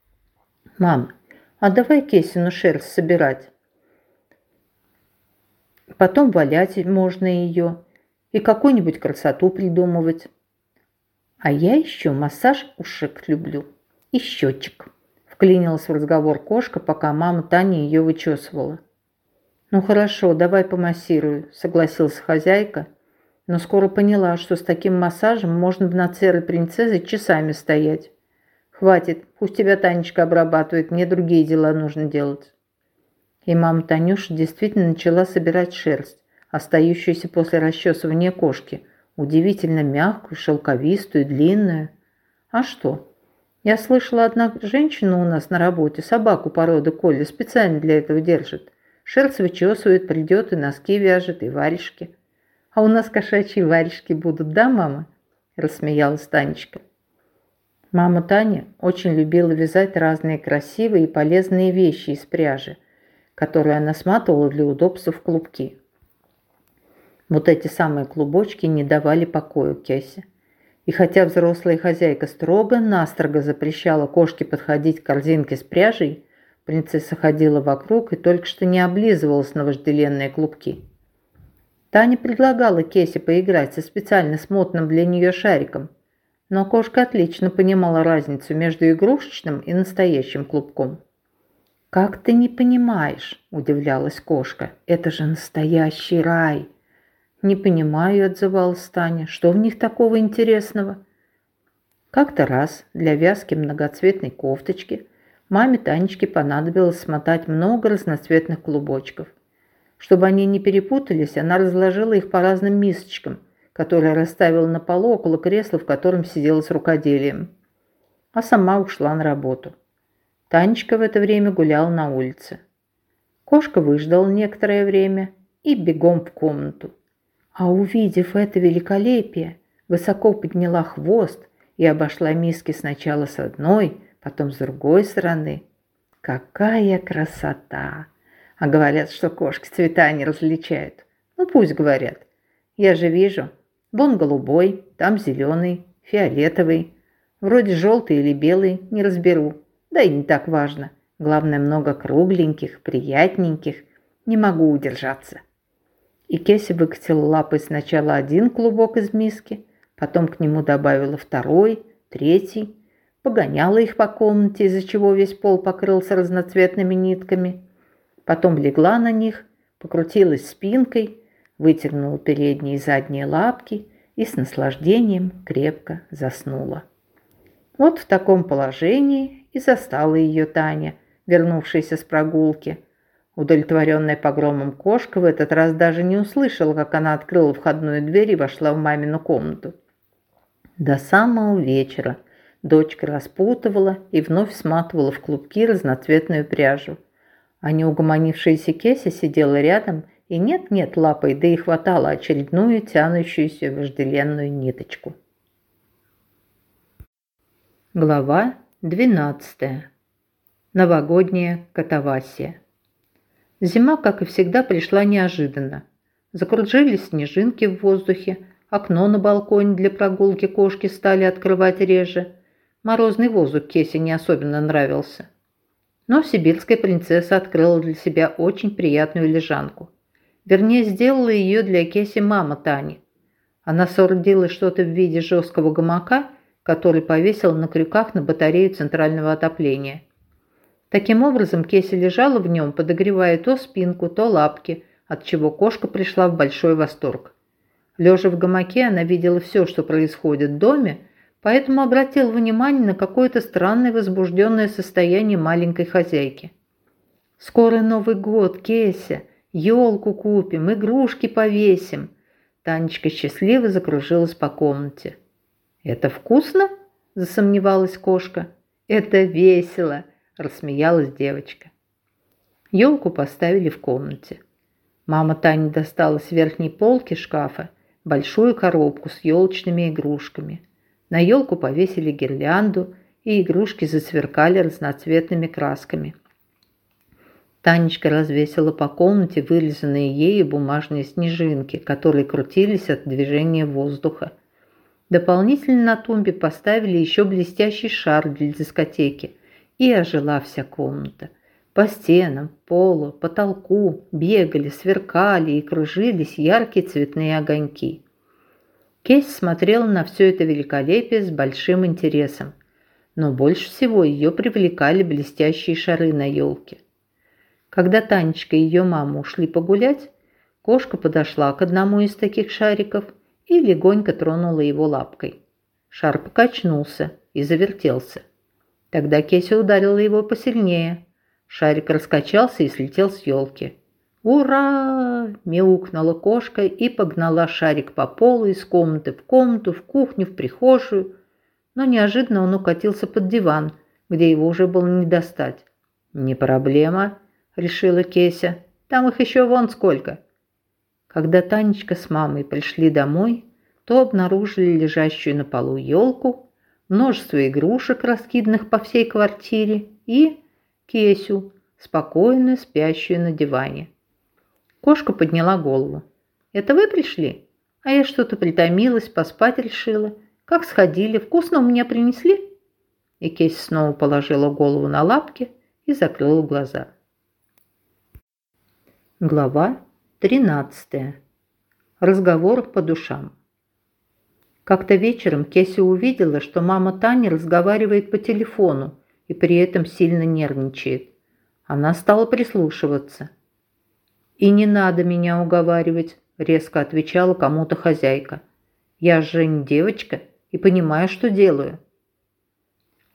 «Мам, а давай Кесину шерсть собирать. Потом валять можно ее и какую-нибудь красоту придумывать. А я еще массаж ушек люблю и щечек», – вклинилась в разговор кошка, пока мама Таня ее вычесывала. «Ну хорошо, давай помассирую», – согласилась хозяйка, но скоро поняла, что с таким массажем можно над серой принцессой часами стоять. «Хватит, пусть тебя Танечка обрабатывает, мне другие дела нужно делать». И мама Танюша действительно начала собирать шерсть, остающуюся после расчесывания кошки, удивительно мягкую, шелковистую, длинную. А что? Я слышала, одна женщина у нас на работе собаку породы колли специально для этого держит. Шерсть вычесывает, придет и носки вяжет, и варежки. «А у нас кошачьи варежки будут, да, мама?» – рассмеялась Танечка. Мама Таня очень любила вязать разные красивые и полезные вещи из пряжи, которые она сматывала для удобства в клубки. Вот эти самые клубочки не давали покоя Кесе. И хотя взрослая хозяйка строго-настрого запрещала кошке подходить к корзинке с пряжей, принцесса ходила вокруг и только что не облизывалась на вожделенные клубки. Таня предлагала Кесе поиграть со специально смотанным для нее шариком, но кошка отлично понимала разницу между игрушечным и настоящим клубком. «Как ты не понимаешь?» – удивлялась кошка. «Это же настоящий рай!» «Не понимаю», – отзывалась Таня. «Что в них такого интересного?» Как-то раз для вязки многоцветной кофточки маме Танечке понадобилось смотать много разноцветных клубочков. Чтобы они не перепутались, она разложила их по разным мисочкам, которые расставила на полу около кресла, в котором сидела с рукоделием. А сама ушла на работу. Танечка в это время гуляла на улице. Кошка выждала некоторое время и бегом в комнату. А увидев это великолепие, высоко подняла хвост и обошла миски сначала с одной, потом с другой стороны. Какая красота! А говорят, что кошки цвета не различают. Ну пусть говорят. Я же вижу. Вон голубой, там зеленый, фиолетовый. Вроде желтый или белый, не разберу. Да и не так важно. Главное, много кругленьких, приятненьких. Не могу удержаться. И Кеся выкатила лапой сначала один клубок из миски, потом к нему добавила второй, третий, погоняла их по комнате, из-за чего весь пол покрылся разноцветными нитками. Потом легла на них, покрутилась спинкой, вытянула передние и задние лапки и с наслаждением крепко заснула. Вот в таком положении и застала ее Таня, вернувшаяся с прогулки. Удовлетворенная погромом кошка в этот раз даже не услышала, как она открыла входную дверь и вошла в мамину комнату. До самого вечера дочка распутывала и вновь сматывала в клубки разноцветную пряжу. А неугомонившаяся Кеся сидела рядом и нет-нет лапой, да и хватала очередную тянущуюся вожделенную ниточку. Глава двенадцатая. Новогодняя катавасия. Зима, как и всегда, пришла неожиданно. Закружились снежинки в воздухе, окно на балконе для прогулки кошки стали открывать реже. Морозный воздух Кесе не особенно нравился. Но сибирская принцесса открыла для себя очень приятную лежанку. Вернее, сделала ее для Кеси мама Тани. Она соорудила что-то в виде жесткого гамака, который повесила на крюках на батарею центрального отопления. Таким образом, Кеся лежала в нем, подогревая то спинку, то лапки, от чего кошка пришла в большой восторг. Лежа в гамаке, она видела все, что происходит в доме, поэтому обратила внимание на какое-то странное возбужденное состояние маленькой хозяйки. «Скоро Новый год, Кеся! Елку купим, игрушки повесим!» Танечка счастливо закружилась по комнате. «Это вкусно?» – засомневалась кошка. «Это весело!» – рассмеялась девочка. Елку поставили в комнате. Мама Тани достала с верхней полки шкафа большую коробку с елочными игрушками. На елку повесили гирлянду, и игрушки засверкали разноцветными красками. Танечка развесила по комнате вырезанные ею бумажные снежинки, которые крутились от движения воздуха. Дополнительно на тумбе поставили еще блестящий шар для дискотеки, и ожила вся комната. По стенам, полу, потолку бегали, сверкали и кружились яркие цветные огоньки. Кейс смотрела на все это великолепие с большим интересом, но больше всего ее привлекали блестящие шары на елке. Когда Танечка и ее мама ушли погулять, кошка подошла к одному из таких шариков и легонько тронула его лапкой. Шар покачнулся и завертелся. Тогда Кеся ударила его посильнее. Шарик раскачался и слетел с елки. «Ура!» – мяукнула кошка и погнала шарик по полу из комнаты в комнату, в кухню, в прихожую. Но неожиданно он укатился под диван, где его уже было не достать. «Не проблема», – решила Кеся. «Там их еще вон сколько». Когда Танечка с мамой пришли домой, то обнаружили лежащую на полу елку, множество игрушек, раскиданных по всей квартире, и Кесю, спокойно спящую на диване. Кошка подняла голову. «Это вы пришли? А я что-то притомилась, поспать решила. Как сходили? Вкусно у меня принесли?» И Кеся снова положила голову на лапки и закрыла глаза. Глава тринадцатая. Разговор по душам. Как-то вечером Кеся увидела, что мама Тани разговаривает по телефону и при этом сильно нервничает. Она стала прислушиваться. «И не надо меня уговаривать», – резко отвечала кому-то хозяйка. «Я же не девочка и понимаю, что делаю».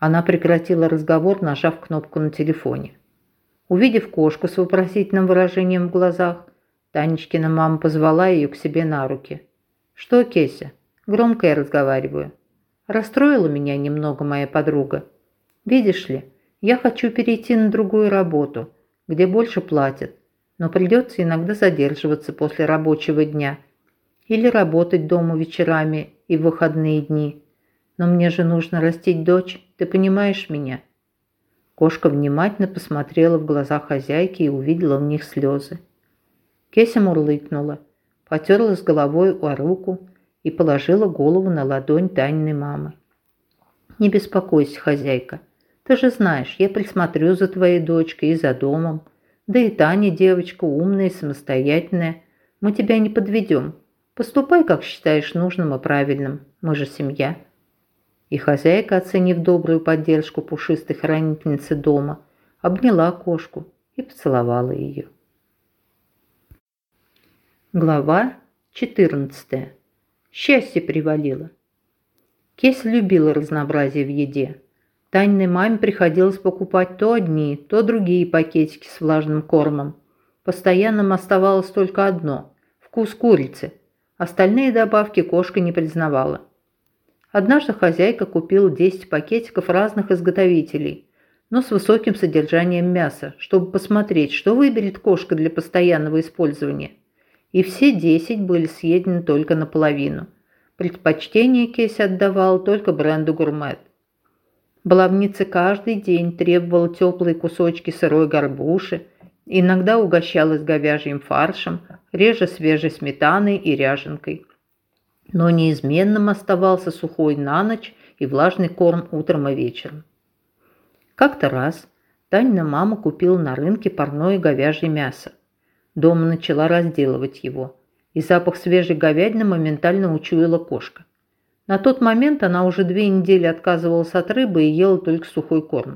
Она прекратила разговор, нажав кнопку на телефоне. Увидев кошку с вопросительным выражением в глазах, Танечкина мама позвала ее к себе на руки. «Что, Кеся? Громко я разговариваю. Расстроила меня немного моя подруга. Видишь ли, я хочу перейти на другую работу, где больше платят, но придется иногда задерживаться после рабочего дня или работать дома вечерами и в выходные дни. Но мне же нужно растить дочь, ты понимаешь меня?» Кошка внимательно посмотрела в глаза хозяйки и увидела в них слезы. Кеся мурлыкнула, потерлась головой о руку и положила голову на ладонь Таниной мамы. «Не беспокойся, хозяйка. Ты же знаешь, я присмотрю за твоей дочкой и за домом. Да и Таня девочка умная и самостоятельная. Мы тебя не подведем. Поступай, как считаешь нужным и правильным. Мы же семья». И хозяйка, оценив добрую поддержку пушистой хранительницы дома, обняла кошку и поцеловала ее. Глава четырнадцатая. Счастье привалило. Кеся любила разнообразие в еде. Таниной маме приходилось покупать то одни, то другие пакетики с влажным кормом. Постоянным оставалось только одно – вкус курицы. Остальные добавки кошка не признавала. Однажды хозяйка купила десять пакетиков разных изготовителей, но с высоким содержанием мяса, чтобы посмотреть, что выберет кошка для постоянного использования. И все десять были съедены только наполовину. Предпочтение Кеся отдавала только бренду «Гурмет». Баловница каждый день требовала теплые кусочки сырой горбуши, иногда угощалась говяжьим фаршем, реже свежей сметаной и ряженкой. Но неизменным оставался сухой на ночь и влажный корм утром и вечером. Как-то раз Танина мама купила на рынке парное говяжье мясо. Дома начала разделывать его, и запах свежей говядины моментально учуяла кошка. На тот момент она уже две недели отказывалась от рыбы и ела только сухой корм.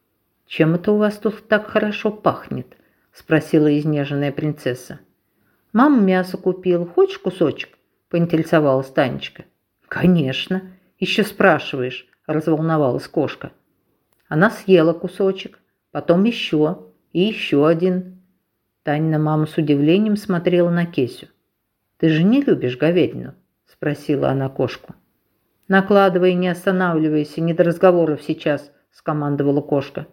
«Чем это у вас тут так хорошо пахнет?» – спросила изнеженная принцесса. «Мама мясо купила. Хочешь кусочек?» – поинтересовалась Танечка. «Конечно. Еще спрашиваешь», – разволновалась кошка. Она съела кусочек, потом еще и еще один. Танина мама с удивлением смотрела на Кесю. «Ты же не любишь говядину?» – спросила она кошку. «Накладывай, не останавливайся, не до разговоров сейчас», – скомандовала кошка.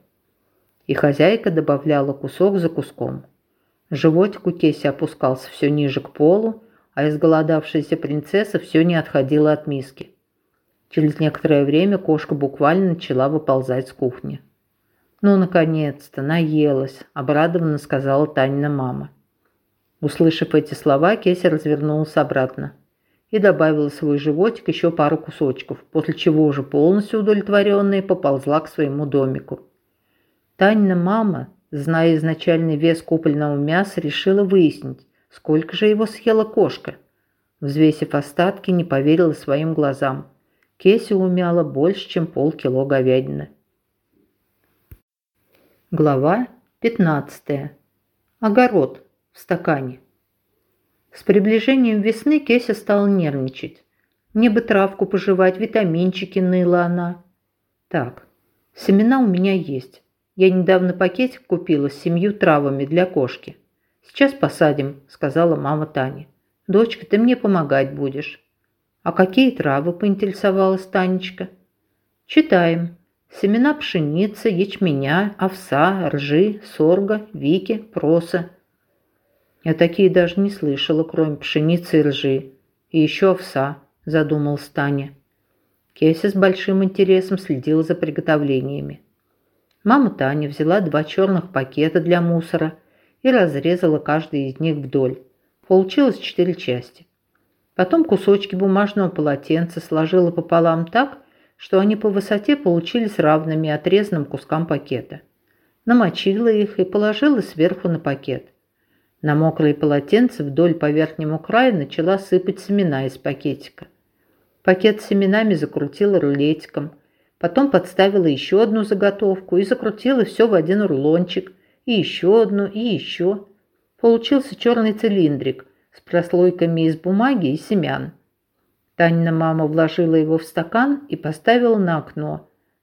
И хозяйка добавляла кусок за куском. Животик у Кеси опускался все ниже к полу, а изголодавшаяся принцесса все не отходила от миски. Через некоторое время кошка буквально начала выползать с кухни. «Ну, наконец-то, наелась», – обрадованно сказала Танина мама. Услышав эти слова, Кеся развернулась обратно и добавила в свой животик еще пару кусочков, после чего уже полностью удовлетворенная поползла к своему домику. Танина мама, зная изначальный вес купленного мяса, решила выяснить, сколько же его съела кошка. Взвесив остатки, не поверила своим глазам. Кеся умяла больше, чем полкило говядины. Глава пятнадцатая. Огород в стакане. С приближением весны Кеся стала нервничать. «Мне бы травку пожевать, витаминчики», – ныла она. «Так, семена у меня есть. Я недавно пакетик купила с семью травами для кошки. Сейчас посадим», – сказала мама Тане. «Дочка, ты мне помогать будешь». «А какие травы?» – поинтересовалась Танечка. «Читаем. Семена пшеницы, ячменя, овса, ржи, сорга, вики, проса». «Я такие даже не слышала, кроме пшеницы и ржи. И еще овса», – задумалась Таня. Кеся с большим интересом следила за приготовлениями. Мама Таня взяла два черных пакета для мусора и разрезала каждый из них вдоль. Получилось четыре части. Потом кусочки бумажного полотенца сложила пополам так, что они по высоте получились равными отрезанным кускам пакета. Намочила их и положила сверху на пакет. На мокрые полотенца вдоль по верхнему краю начала сыпать семена из пакетика. Пакет с семенами закрутила рулетиком, потом подставила еще одну заготовку и закрутила все в один рулончик, и еще одну, и еще. Получился черный цилиндрик с прослойками из бумаги и семян. Танина мама вложила его в стакан и поставила на окно,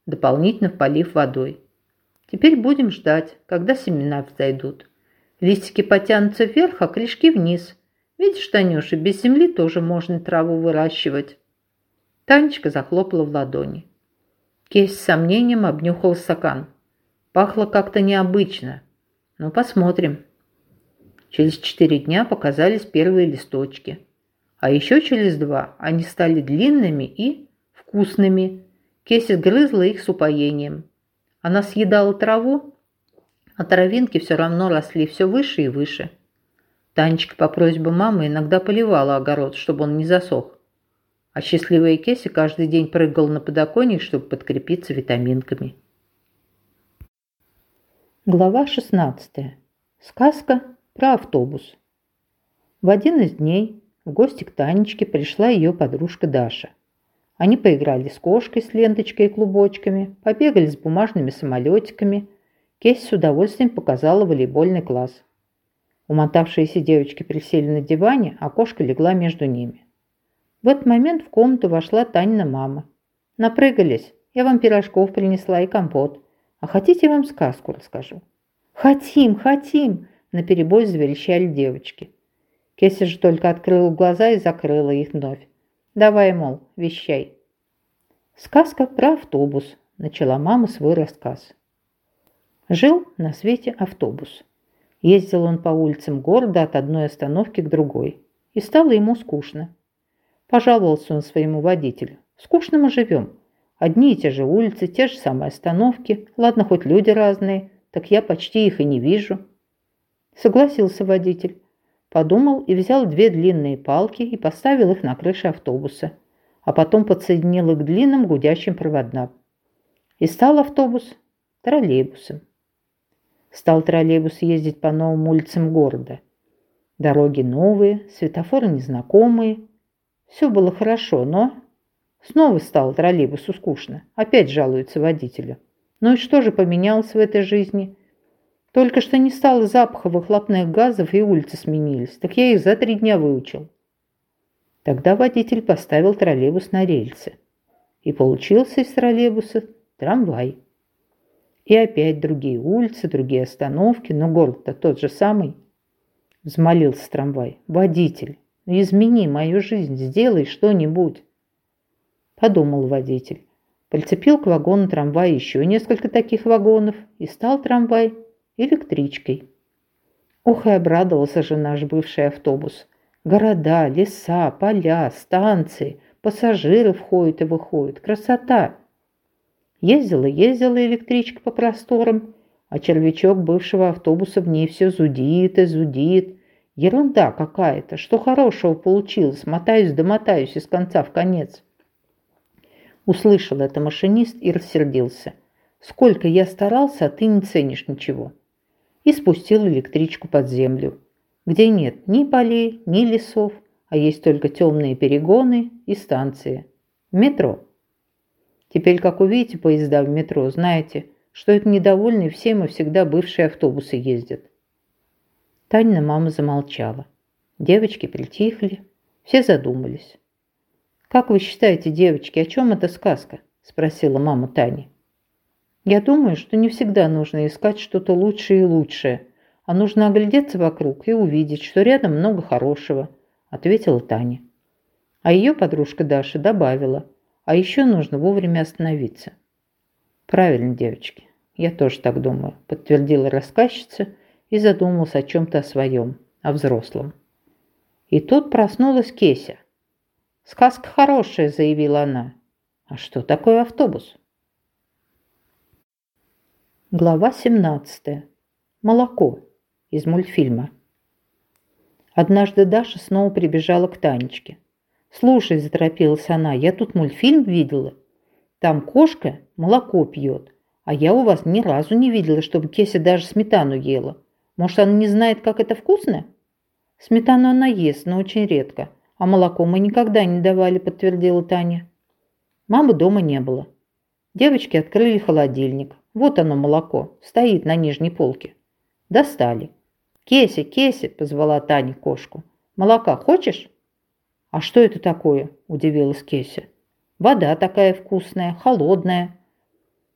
дополнительно полив водой. Теперь будем ждать, когда семена взойдут. Листики потянутся вверх, а корешки вниз. Видишь, Танюша, без земли тоже можно траву выращивать. Танечка захлопала в ладони. Кейс с сомнением обнюхал стакан. Пахло как-то необычно. Ну, посмотрим. Через четыре дня показались первые листочки. А еще через два они стали длинными и вкусными. Кейси грызла их с упоением. Она съедала траву, а травинки все равно росли все выше и выше. Танечка по просьбе мамы иногда поливала огород, чтобы он не засох. А счастливая Кейси каждый день прыгала на подоконник, чтобы подкрепиться витаминками. Глава шестнадцатая. Сказка про автобус. В один из дней в гости к Танечке пришла ее подружка Даша. Они поиграли с кошкой с ленточкой и клубочками, побегали с бумажными самолетиками. Кейси с удовольствием показала волейбольный класс. Умотавшиеся девочки присели на диване, а кошка легла между ними. В этот момент в комнату вошла Танина мама. «Напрыгались, я вам пирожков принесла и компот. А хотите, я вам сказку расскажу?» «Хотим, хотим!» – наперебой заверещали девочки. Кейси же только открыла глаза и закрыла их вновь. «Давай, мол, вещай». «Сказка про автобус», – начала мама свой рассказ. Жил на свете автобус. Ездил он по улицам города от одной остановки к другой. И стало ему скучно. Пожаловался он своему водителю. «Скучно мы живем. Одни и те же улицы, те же самые остановки. Ладно, хоть люди разные, так я почти их и не вижу». Согласился водитель. Подумал и взял две длинные палки и поставил их на крыше автобуса, а потом подсоединил их к длинным гудящим проводам. И стал автобус троллейбусом. Стал троллейбус ездить по новым улицам города. Дороги новые, светофоры незнакомые. Все было хорошо, но... Снова стало троллейбусу скучно. Опять жалуется водителю. Ну и что же поменялось в этой жизни? Только что не стало запаха выхлопных газов и улицы сменились. Так я их за три дня выучил. Тогда водитель поставил троллейбус на рельсы. И получился из троллейбуса трамвай. И опять другие улицы, другие остановки, но город-то тот же самый. Взмолился трамвай. «Водитель, ну измени мою жизнь, сделай что-нибудь». Подумал водитель. Прицепил к вагону трамвая еще несколько таких вагонов, и стал трамвай электричкой. Ох, и обрадовался же наш бывший автобус. Города, леса, поля, станции, пассажиры входят и выходят. Красота! Ездила, ездила электричка по просторам, а червячок бывшего автобуса в ней все зудит и зудит. Ерунда какая-то, что хорошего получилось, мотаюсь да мотаюсь из конца в конец. Услышал это машинист и рассердился. Сколько я старался, а ты не ценишь ничего. И спустил электричку под землю, где нет ни полей, ни лесов, а есть только темные перегоны и станции. Метро. Теперь, как увидите поезда в метро, знаете, что это недовольные всем и всегда бывшие автобусы ездят. Танина мама замолчала. Девочки притихли, все задумались. «Как вы считаете, девочки, о чем эта сказка?» – спросила мама Тани. «Я думаю, что не всегда нужно искать что-то лучшее и лучшее, а нужно оглядеться вокруг и увидеть, что рядом много хорошего», – ответила Таня. А ее подружка Даша добавила, а еще нужно вовремя остановиться. «Правильно, девочки, я тоже так думаю», – подтвердила рассказчица и задумалась о чем-то о своем, о взрослом. И тут проснулась Кейся. «Сказка хорошая», – заявила она. «А что такое автобус?» Глава семнадцатая. Молоко из мультфильма. Однажды Даша снова прибежала к Танечке. «Слушай», – заторопилась она, – «я тут мультфильм видела. Там кошка молоко пьет, а я у вас ни разу не видела, чтобы Кейся даже сметану ела. Может, она не знает, как это вкусно?» «Сметану она ест, но очень редко. А молоко мы никогда не давали», – подтвердила Таня. Мамы дома не было. Девочки открыли холодильник. Вот оно молоко, стоит на нижней полке. Достали. «Кейся, Кейся», – позвала Таня кошку. «Молока хочешь?» «А что это такое?» – удивилась Кейся. «Вода такая вкусная, холодная».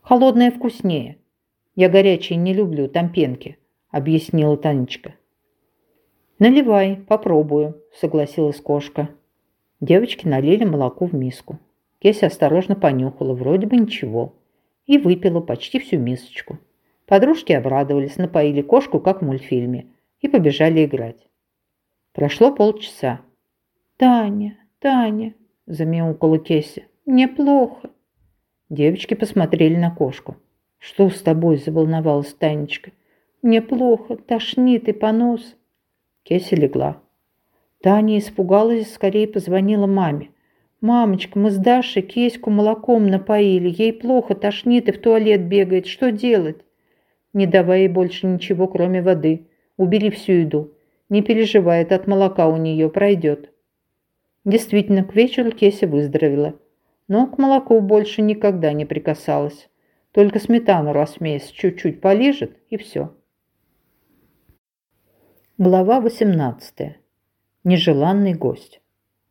Холодное вкуснее. Я горячее не люблю, там пенки, объяснила Танечка. Наливай, попробую, согласилась кошка. Девочки налили молоко в миску. Кеся осторожно понюхала, вроде бы ничего, и выпила почти всю мисочку. Подружки обрадовались, напоили кошку, как в мультфильме, и побежали играть. Прошло полчаса. «Таня, Таня», – замяукала Кеся, – «мне плохо». Девочки посмотрели на кошку. «Что с тобой?» – заволновалась Танечка. «Мне плохо, тошнит и понос». Кеся легла. Таня испугалась и скорее позвонила маме. «Мамочка, мы с Дашей Кеську молоком напоили. Ей плохо, тошнит и в туалет бегает. Что делать?» «Не давай ей больше ничего, кроме воды. Убери всю еду. Не переживай, от молока у нее пройдет». Действительно, к вечеру Кеся выздоровела. Но к молоку больше никогда не прикасалась. Только сметану раз в месяц чуть-чуть полижет, и все. Глава восемнадцатая. Нежеланный гость.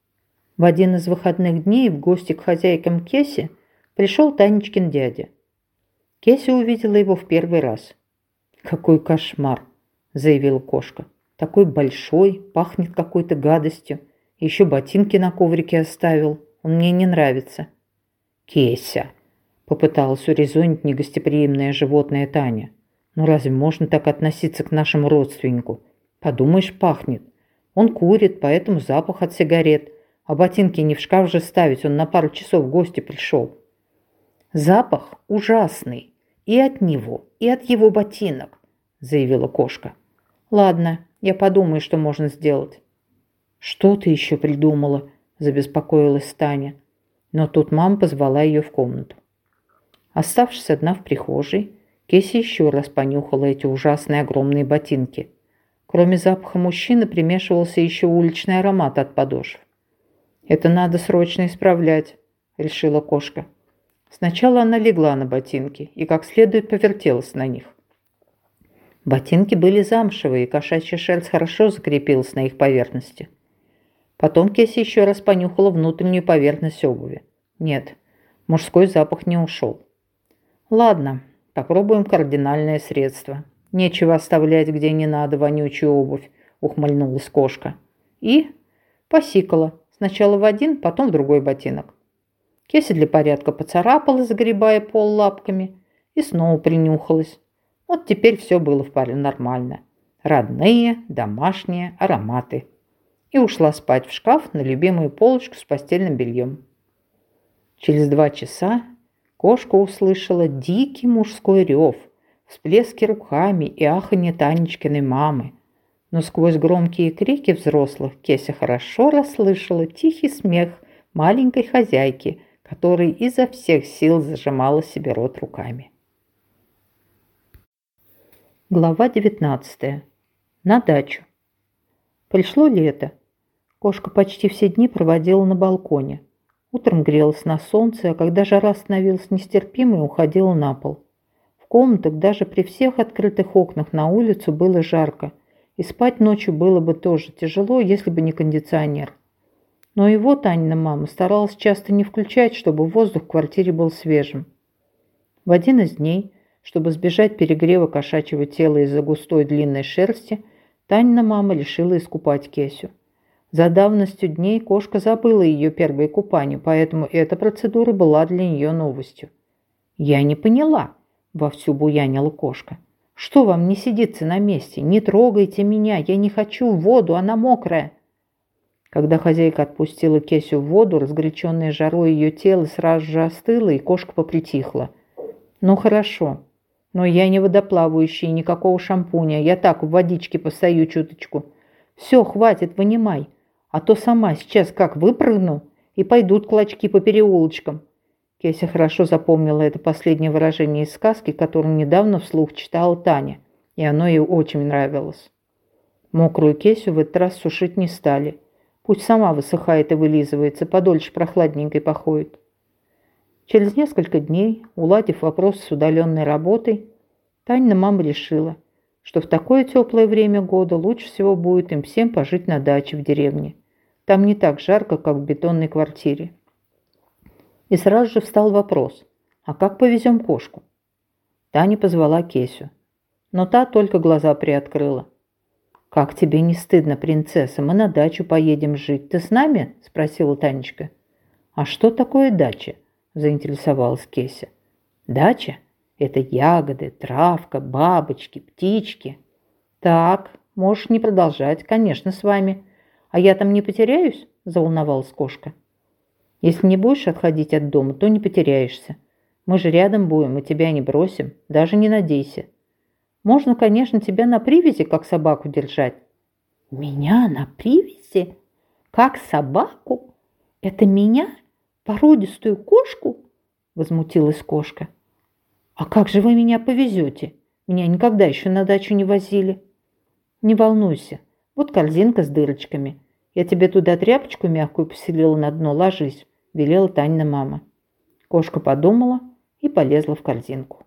В один из выходных дней в гости к хозяйкам Кеси пришел Танечкин дядя. Кеся увидела его в первый раз. «Какой кошмар!» – заявила кошка. «Такой большой, пахнет какой-то гадостью. Еще ботинки на коврике оставил. Он мне не нравится». «Кеся!» – попыталась урезонить негостеприимное животное Таня. «Ну разве можно так относиться к нашему родственнику? Подумаешь, пахнет. Он курит, поэтому запах от сигарет. А ботинки не в шкаф же ставить, он на пару часов в гости пришел». «Запах ужасный. И от него, и от его ботинок», – заявила кошка. «Ладно, я подумаю, что можно сделать». «Что ты еще придумала?» – забеспокоилась Таня. Но тут мама позвала ее в комнату. Оставшись одна в прихожей, Кеся еще раз понюхала эти ужасные огромные ботинки. Кроме запаха мужчины примешивался еще уличный аромат от подошв. «Это надо срочно исправлять», – решила кошка. Сначала она легла на ботинки и как следует повертелась на них. Ботинки были замшевые, и кошачья шерсть хорошо закрепилась на их поверхности. Потом Кеся еще раз понюхала внутреннюю поверхность обуви. Нет, мужской запах не ушел. «Ладно, попробуем кардинальное средство. Нечего оставлять где не надо вонючую обувь», – ухмыльнулась кошка. И посикала. Сначала в один, потом в другой ботинок. Кеся для порядка поцарапала, загребая пол лапками, и снова принюхалась. Вот теперь все было в паре нормально. Родные, домашние ароматы. И ушла спать в шкаф на любимую полочку с постельным бельем. Через два часа кошка услышала дикий мужской рев, всплески руками и аханье Танечкиной мамы. Но сквозь громкие крики взрослых Кеся хорошо расслышала тихий смех маленькой хозяйки, которая изо всех сил зажимала себе рот руками. Глава девятнадцатая. На дачу. Пришло лето. Кошка почти все дни проводила на балконе. Утром грелась на солнце, а когда жара становилась нестерпимой, уходила на пол. В комнатах даже при всех открытых окнах на улицу было жарко, и спать ночью было бы тоже тяжело, если бы не кондиционер. Но его Танина мама старалась часто не включать, чтобы воздух в квартире был свежим. В один из дней, чтобы избежать перегрева кошачьего тела из-за густой длинной шерсти, Танина мама решила искупать Кесю. За давностью дней кошка забыла ее первое купание, поэтому эта процедура была для нее новостью. «Я не поняла», – вовсю буянила кошка. «Что вам не сидится на месте? Не трогайте меня, я не хочу в воду, она мокрая». Когда хозяйка отпустила Кесю в воду, разгоряченное жарой ее тело сразу же остыло, и кошка попритихла. «Ну хорошо, но я не водоплавающая, никакого шампуня, я так в водичке постою чуточку. Все, хватит, вынимай, а то сама сейчас как выпрыгну, и пойдут клочки по переулочкам». Кеся хорошо запомнила это последнее выражение из сказки, которую недавно вслух читала Таня, и оно ей очень нравилось. Мокрую Кесю в этот раз сушить не стали. Пусть сама высыхает и вылизывается, подольше прохладненькой походит. Через несколько дней, уладив вопрос с удаленной работой, Танина мама решила, что в такое теплое время года лучше всего будет им всем пожить на даче в деревне. Там не так жарко, как в бетонной квартире. И сразу же встал вопрос, А как повезем кошку? Таня позвала Кесю, но та только глаза приоткрыла. «Как тебе не стыдно, принцесса? Мы на дачу поедем жить. Ты с нами?» – спросила Танечка. «А что такое дача?» – заинтересовалась Кеся. «Дача – это ягоды, травка, бабочки, птички». «Так, можешь не продолжать, конечно, с вами. А я там не потеряюсь?» – заволновалась кошка. «Если не будешь отходить от дома, то не потеряешься. Мы же рядом будем, и тебя не бросим. Даже не надейся. Можно, конечно, тебя на привязи, как собаку, держать». «Меня на привязи? Как собаку? Это меня? Породистую кошку?» – возмутилась кошка. «А как же вы меня повезете? Меня никогда еще на дачу не возили». «Не волнуйся, вот корзинка с дырочками. Я тебе туда тряпочку мягкую поселила на дно, ложись», – велела Танина мама. Кошка подумала и полезла в корзинку.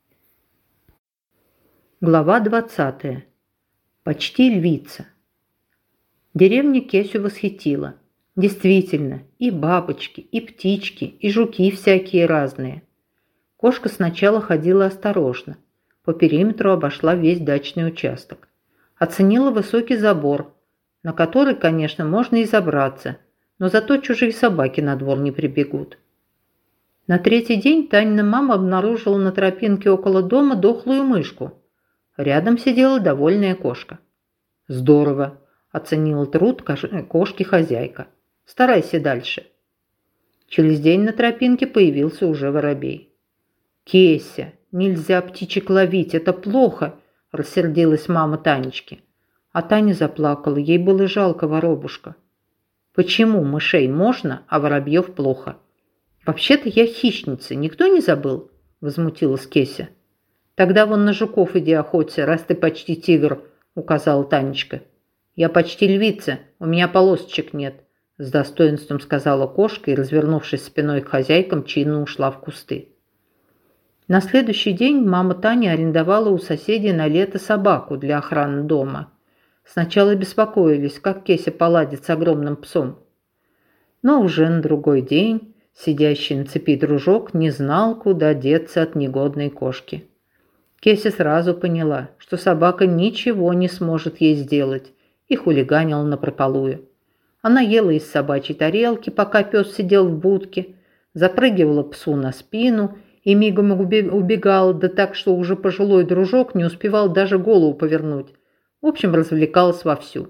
Глава двадцатая. Почти львица. Деревня Кесю восхитила. Действительно, и бабочки, и птички, и жуки всякие разные. Кошка сначала ходила осторожно. По периметру обошла весь дачный участок. Оценила высокий забор, на который, конечно, можно и забраться, но зато чужие собаки на двор не прибегут. На третий день Танина мама обнаружила на тропинке около дома дохлую мышку. Рядом сидела довольная кошка. «Здорово!» – оценила труд кошки хозяйка. «Старайся дальше». Через день на тропинке появился уже воробей. «Кеся, нельзя птичек ловить, это плохо!» – рассердилась мама Танечки. А Таня заплакала, ей было жалко воробушка. «Почему мышей можно, а воробьев плохо?» «Вообще-то я хищница, никто не забыл?» – возмутилась Кеся. «Тогда вон на жуков иди охоться, раз ты почти тигр», – указала Танечка. «Я почти львица, у меня полосочек нет», – с достоинством сказала кошка и, развернувшись спиной к хозяйкам, чинно ушла в кусты. На следующий день мама Таня арендовала у соседей на лето собаку для охраны дома. Сначала беспокоились, как Кеся поладит с огромным псом. Но уже на другой день сидящий на цепи дружок не знал, куда деться от негодной кошки. Кеся сразу поняла, что собака ничего не сможет ей сделать, и хулиганила напропалую. Она ела из собачьей тарелки, пока пес сидел в будке, запрыгивала псу на спину и мигом убегала, да так, что уже пожилой дружок не успевал даже голову повернуть. В общем, развлекалась вовсю.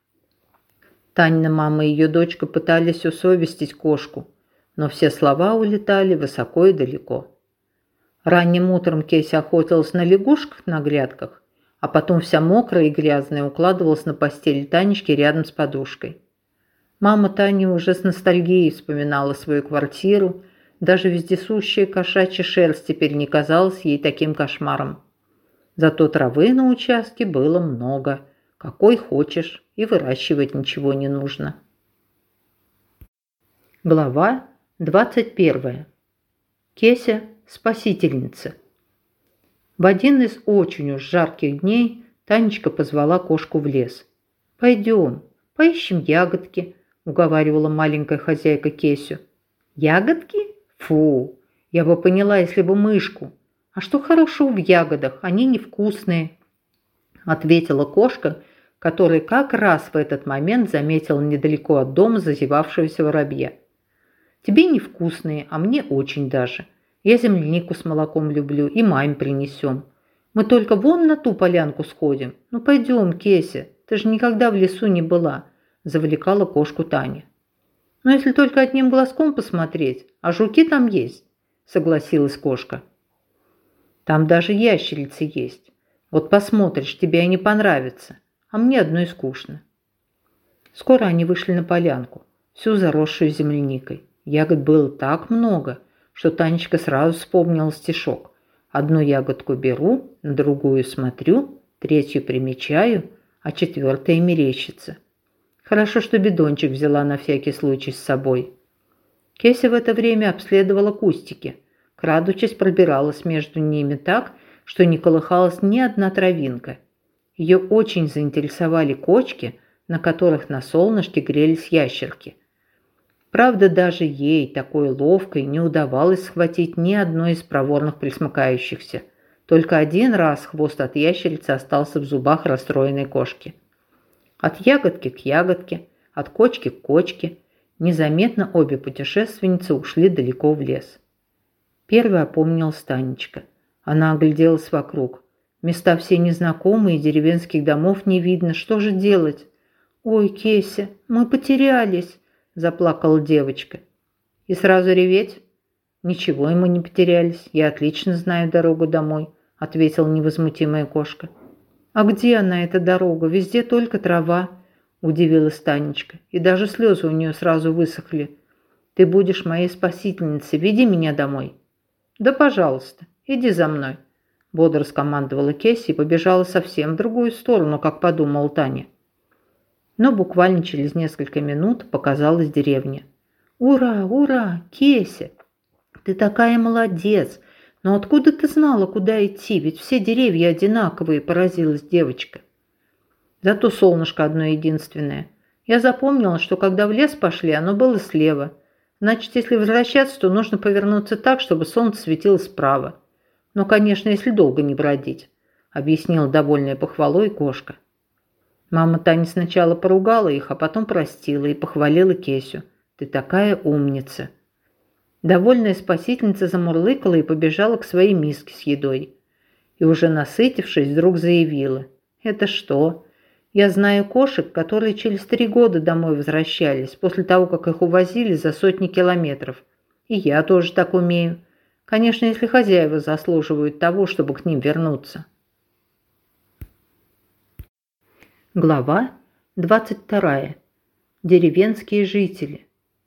Танина мама и ее дочка пытались усовестить кошку, но все слова улетали высоко и далеко. Ранним утром Кеся охотилась на лягушках на грядках, а потом вся мокрая и грязная укладывалась на постели Танечки рядом с подушкой. Мама Тани уже с ностальгией вспоминала свою квартиру, даже вездесущая кошачья шерсть теперь не казалась ей таким кошмаром. Зато травы на участке было много, какой хочешь, и выращивать ничего не нужно. Глава двадцать первая. Кеся – спасительница. В один из очень уж жарких дней Танечка позвала кошку в лес. «Пойдем, поищем ягодки», – уговаривала маленькая хозяйка Кесю. «Ягодки? Фу, я бы поняла, если бы мышку. А что хорошего в ягодах? Они невкусные», – ответила кошка, которая как раз в этот момент заметила недалеко от дома зазевавшегося воробья. «Тебе невкусные, а мне очень даже. Я землянику с молоком люблю и маме принесем. Мы только вон на ту полянку сходим. Ну пойдем, Кеся, ты же никогда в лесу не была», – завлекала кошку Таня. «Ну если только одним глазком посмотреть, а жуки там есть», – согласилась кошка. «Там даже ящерицы есть. Вот посмотришь, тебе они понравятся, а мне одной скучно». Скоро они вышли на полянку, всю заросшую земляникой. Ягод было так много, что Танечка сразу вспомнила стишок. «Одну ягодку беру, на другую смотрю, третью примечаю, а четвертая мерещится». Хорошо, что бидончик взяла на всякий случай с собой. Кеся в это время обследовала кустики, крадучись пробиралась между ними так, что не колыхалась ни одна травинка. Ее очень заинтересовали кочки, на которых на солнышке грелись ящерки. Правда, даже ей, такой ловкой, не удавалось схватить ни одной из проворных присмыкающихся. Только один раз хвост от ящерицы остался в зубах расстроенной кошки. От ягодки к ягодке, от кочки к кочке, незаметно обе путешественницы ушли далеко в лес. Первой опомнилась Танечка. Она огляделась вокруг. Места все незнакомые, деревенских домов не видно. Что же делать? «Ой, Кеся, мы потерялись!» – заплакала девочка. «И сразу реветь?» «Ничего, мы не потерялись. Я отлично знаю дорогу домой», – ответила невозмутимая кошка. «А где она, эта дорога? Везде только трава», – удивилась Танечка. И даже слезы у нее сразу высохли. «Ты будешь моей спасительницей. Веди меня домой». «Да, пожалуйста, иди за мной», – бодро скомандовала Кеся и побежала совсем в другую сторону, как подумала Таня. Но буквально через несколько минут показалась деревня. «Ура, ура, Кеся! Ты такая молодец! Но откуда ты знала, куда идти? Ведь все деревья одинаковые», – поразилась девочка. «Зато солнышко одно единственное. Я запомнила, что когда в лес пошли, оно было слева. Значит, если возвращаться, то нужно повернуться так, чтобы солнце светило справа. Но, конечно, если долго не бродить», – объяснила довольная похвалой кошка. Мама Тани сначала поругала их, а потом простила и похвалила Кесю. «Ты такая умница!» Довольная спасительница замурлыкала и побежала к своей миске с едой. И уже насытившись, вдруг заявила: «Это что? Я знаю кошек, которые через три года домой возвращались, после того, как их увозили за сотни километров. И я тоже так умею. Конечно, если хозяева заслуживают того, чтобы к ним вернуться». Глава двадцать вторая. Деревенские жители.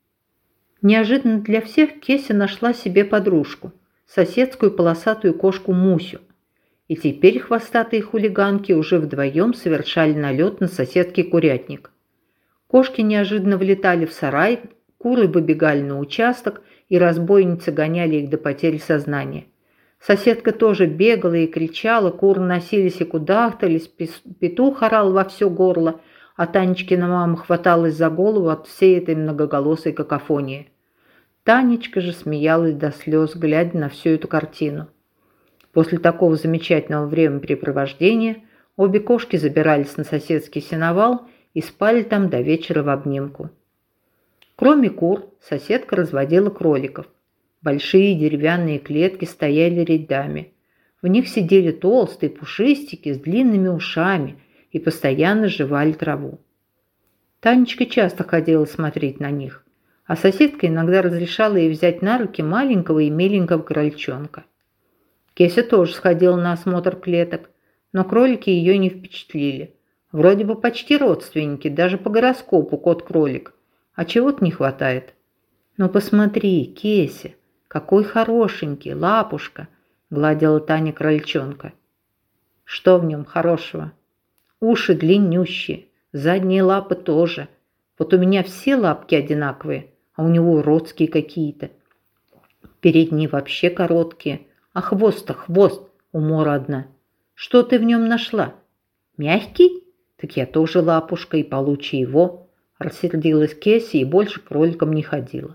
Неожиданно для всех Кеся нашла себе подружку, соседскую полосатую кошку Мусю. И теперь хвостатые хулиганки уже вдвоем совершали налет на соседский курятник. Кошки неожиданно влетали в сарай, куры выбегали на участок, и разбойницы гоняли их до потери сознания. Соседка тоже бегала и кричала, куры носились и кудахтались, петух орал во все горло, а Танечкина мама хваталась за голову от всей этой многоголосой какофонии. Танечка же смеялась до слез, глядя на всю эту картину. После такого замечательного времяпрепровождения обе кошки забирались на соседский сеновал и спали там до вечера в обнимку. Кроме кур, соседка разводила кроликов. Большие деревянные клетки стояли рядами. В них сидели толстые пушистики с длинными ушами и постоянно жевали траву. Танечка часто ходила смотреть на них, а соседка иногда разрешала ей взять на руки маленького и миленького крольчонка. Кеся тоже сходила на осмотр клеток, но кролики ее не впечатлили. Вроде бы почти родственники, даже по гороскопу кот-кролик. А чего-то не хватает. «Ну посмотри, Кеся, какой хорошенький, лапушка!» – гладила Таня крольчонка. «Что в нем хорошего?» «Уши длиннющие, задние лапы тоже. Вот у меня все лапки одинаковые, а у него уродские какие-то. Передние вообще короткие, а хвост-то хвост, умора одна. Что ты в нем нашла? Мягкий? Так я тоже лапушка и получше его». Рассердилась Кеся и больше к кроликам не ходила.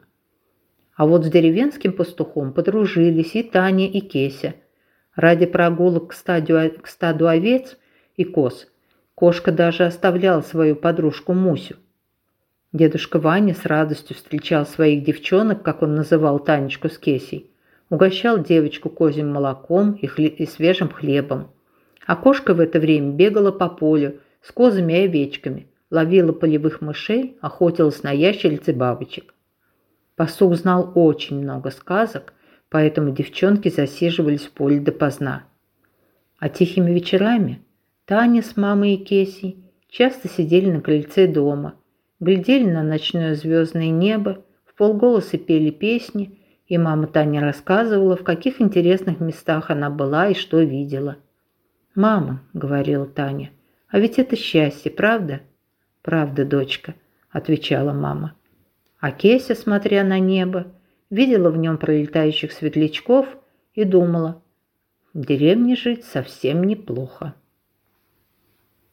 А вот с деревенским пастухом подружились и Таня, и Кеся. Ради прогулок к стаду, к стаду овец и коз кошка даже оставляла свою подружку Мусю. Дедушка Ваня с радостью встречал своих девчонок, как он называл Танечку с Кесей, угощал девочку козьим молоком и, хле- и свежим хлебом. А кошка в это время бегала по полю с козами и овечками, ловила полевых мышей, охотилась на ящериц и бабочек. Пастух знал очень много сказок, поэтому девчонки засиживались в поле допоздна. А тихими вечерами Таня с мамой и Кесей часто сидели на крыльце дома, глядели на ночное звездное небо, вполголоса пели песни, и мама Таня рассказывала, в каких интересных местах она была и что видела. «Мама», — говорила Таня, — «а ведь это счастье, правда?» «Правда, дочка», — отвечала мама. А Кеся, смотря на небо, видела в нем пролетающих светлячков и думала: в деревне жить совсем неплохо.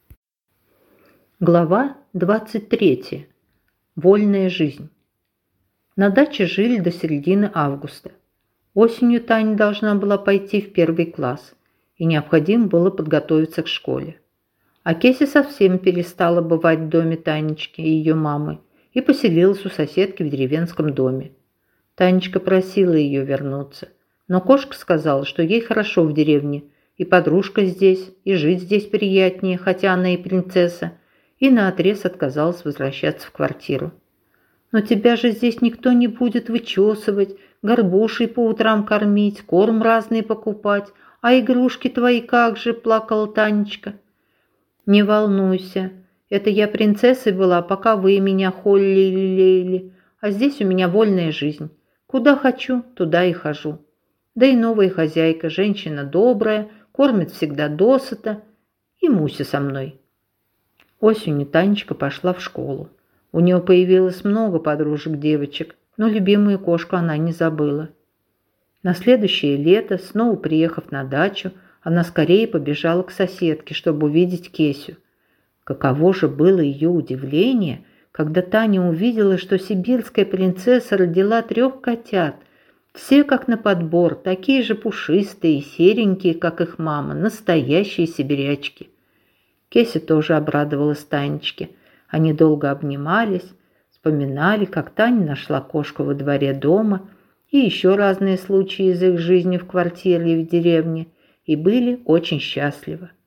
Глава двадцать третья. Вольная жизнь. На даче жили до середины августа. Осенью Таня должна была пойти в первый класс, и необходимо было подготовиться к школе. А Кеся совсем перестала бывать в доме Танечки и ее мамы и поселилась у соседки в деревенском доме. Танечка просила ее вернуться, но кошка сказала, что ей хорошо в деревне, и подружка здесь, и жить здесь приятнее, хотя она и принцесса, и наотрез отказалась возвращаться в квартиру. «Но тебя же здесь никто не будет вычесывать, горбушей по утрам кормить, корм разный покупать, а игрушки твои как же?» – плакала Танечка. «Не волнуйся, это я принцессой была, пока вы меня холили-лелеяли, а здесь у меня вольная жизнь. Куда хочу, туда и хожу. Да и новая хозяйка, женщина добрая, кормит всегда досыта, и Муся со мной». Осенью Танечка пошла в школу. У нее появилось много подружек-девочек, но любимую кошку она не забыла. На следующее лето, снова приехав на дачу, она скорее побежала к соседке, чтобы увидеть Кесю. Каково же было ее удивление, когда Таня увидела, что сибирская принцесса родила трех котят, все как на подбор, такие же пушистые и серенькие, как их мама, настоящие сибирячки. Кеся тоже обрадовалась Танечке. Они долго обнимались, вспоминали, как Таня нашла кошку во дворе дома и еще разные случаи из их жизни в квартире и в деревне, и были очень счастливы.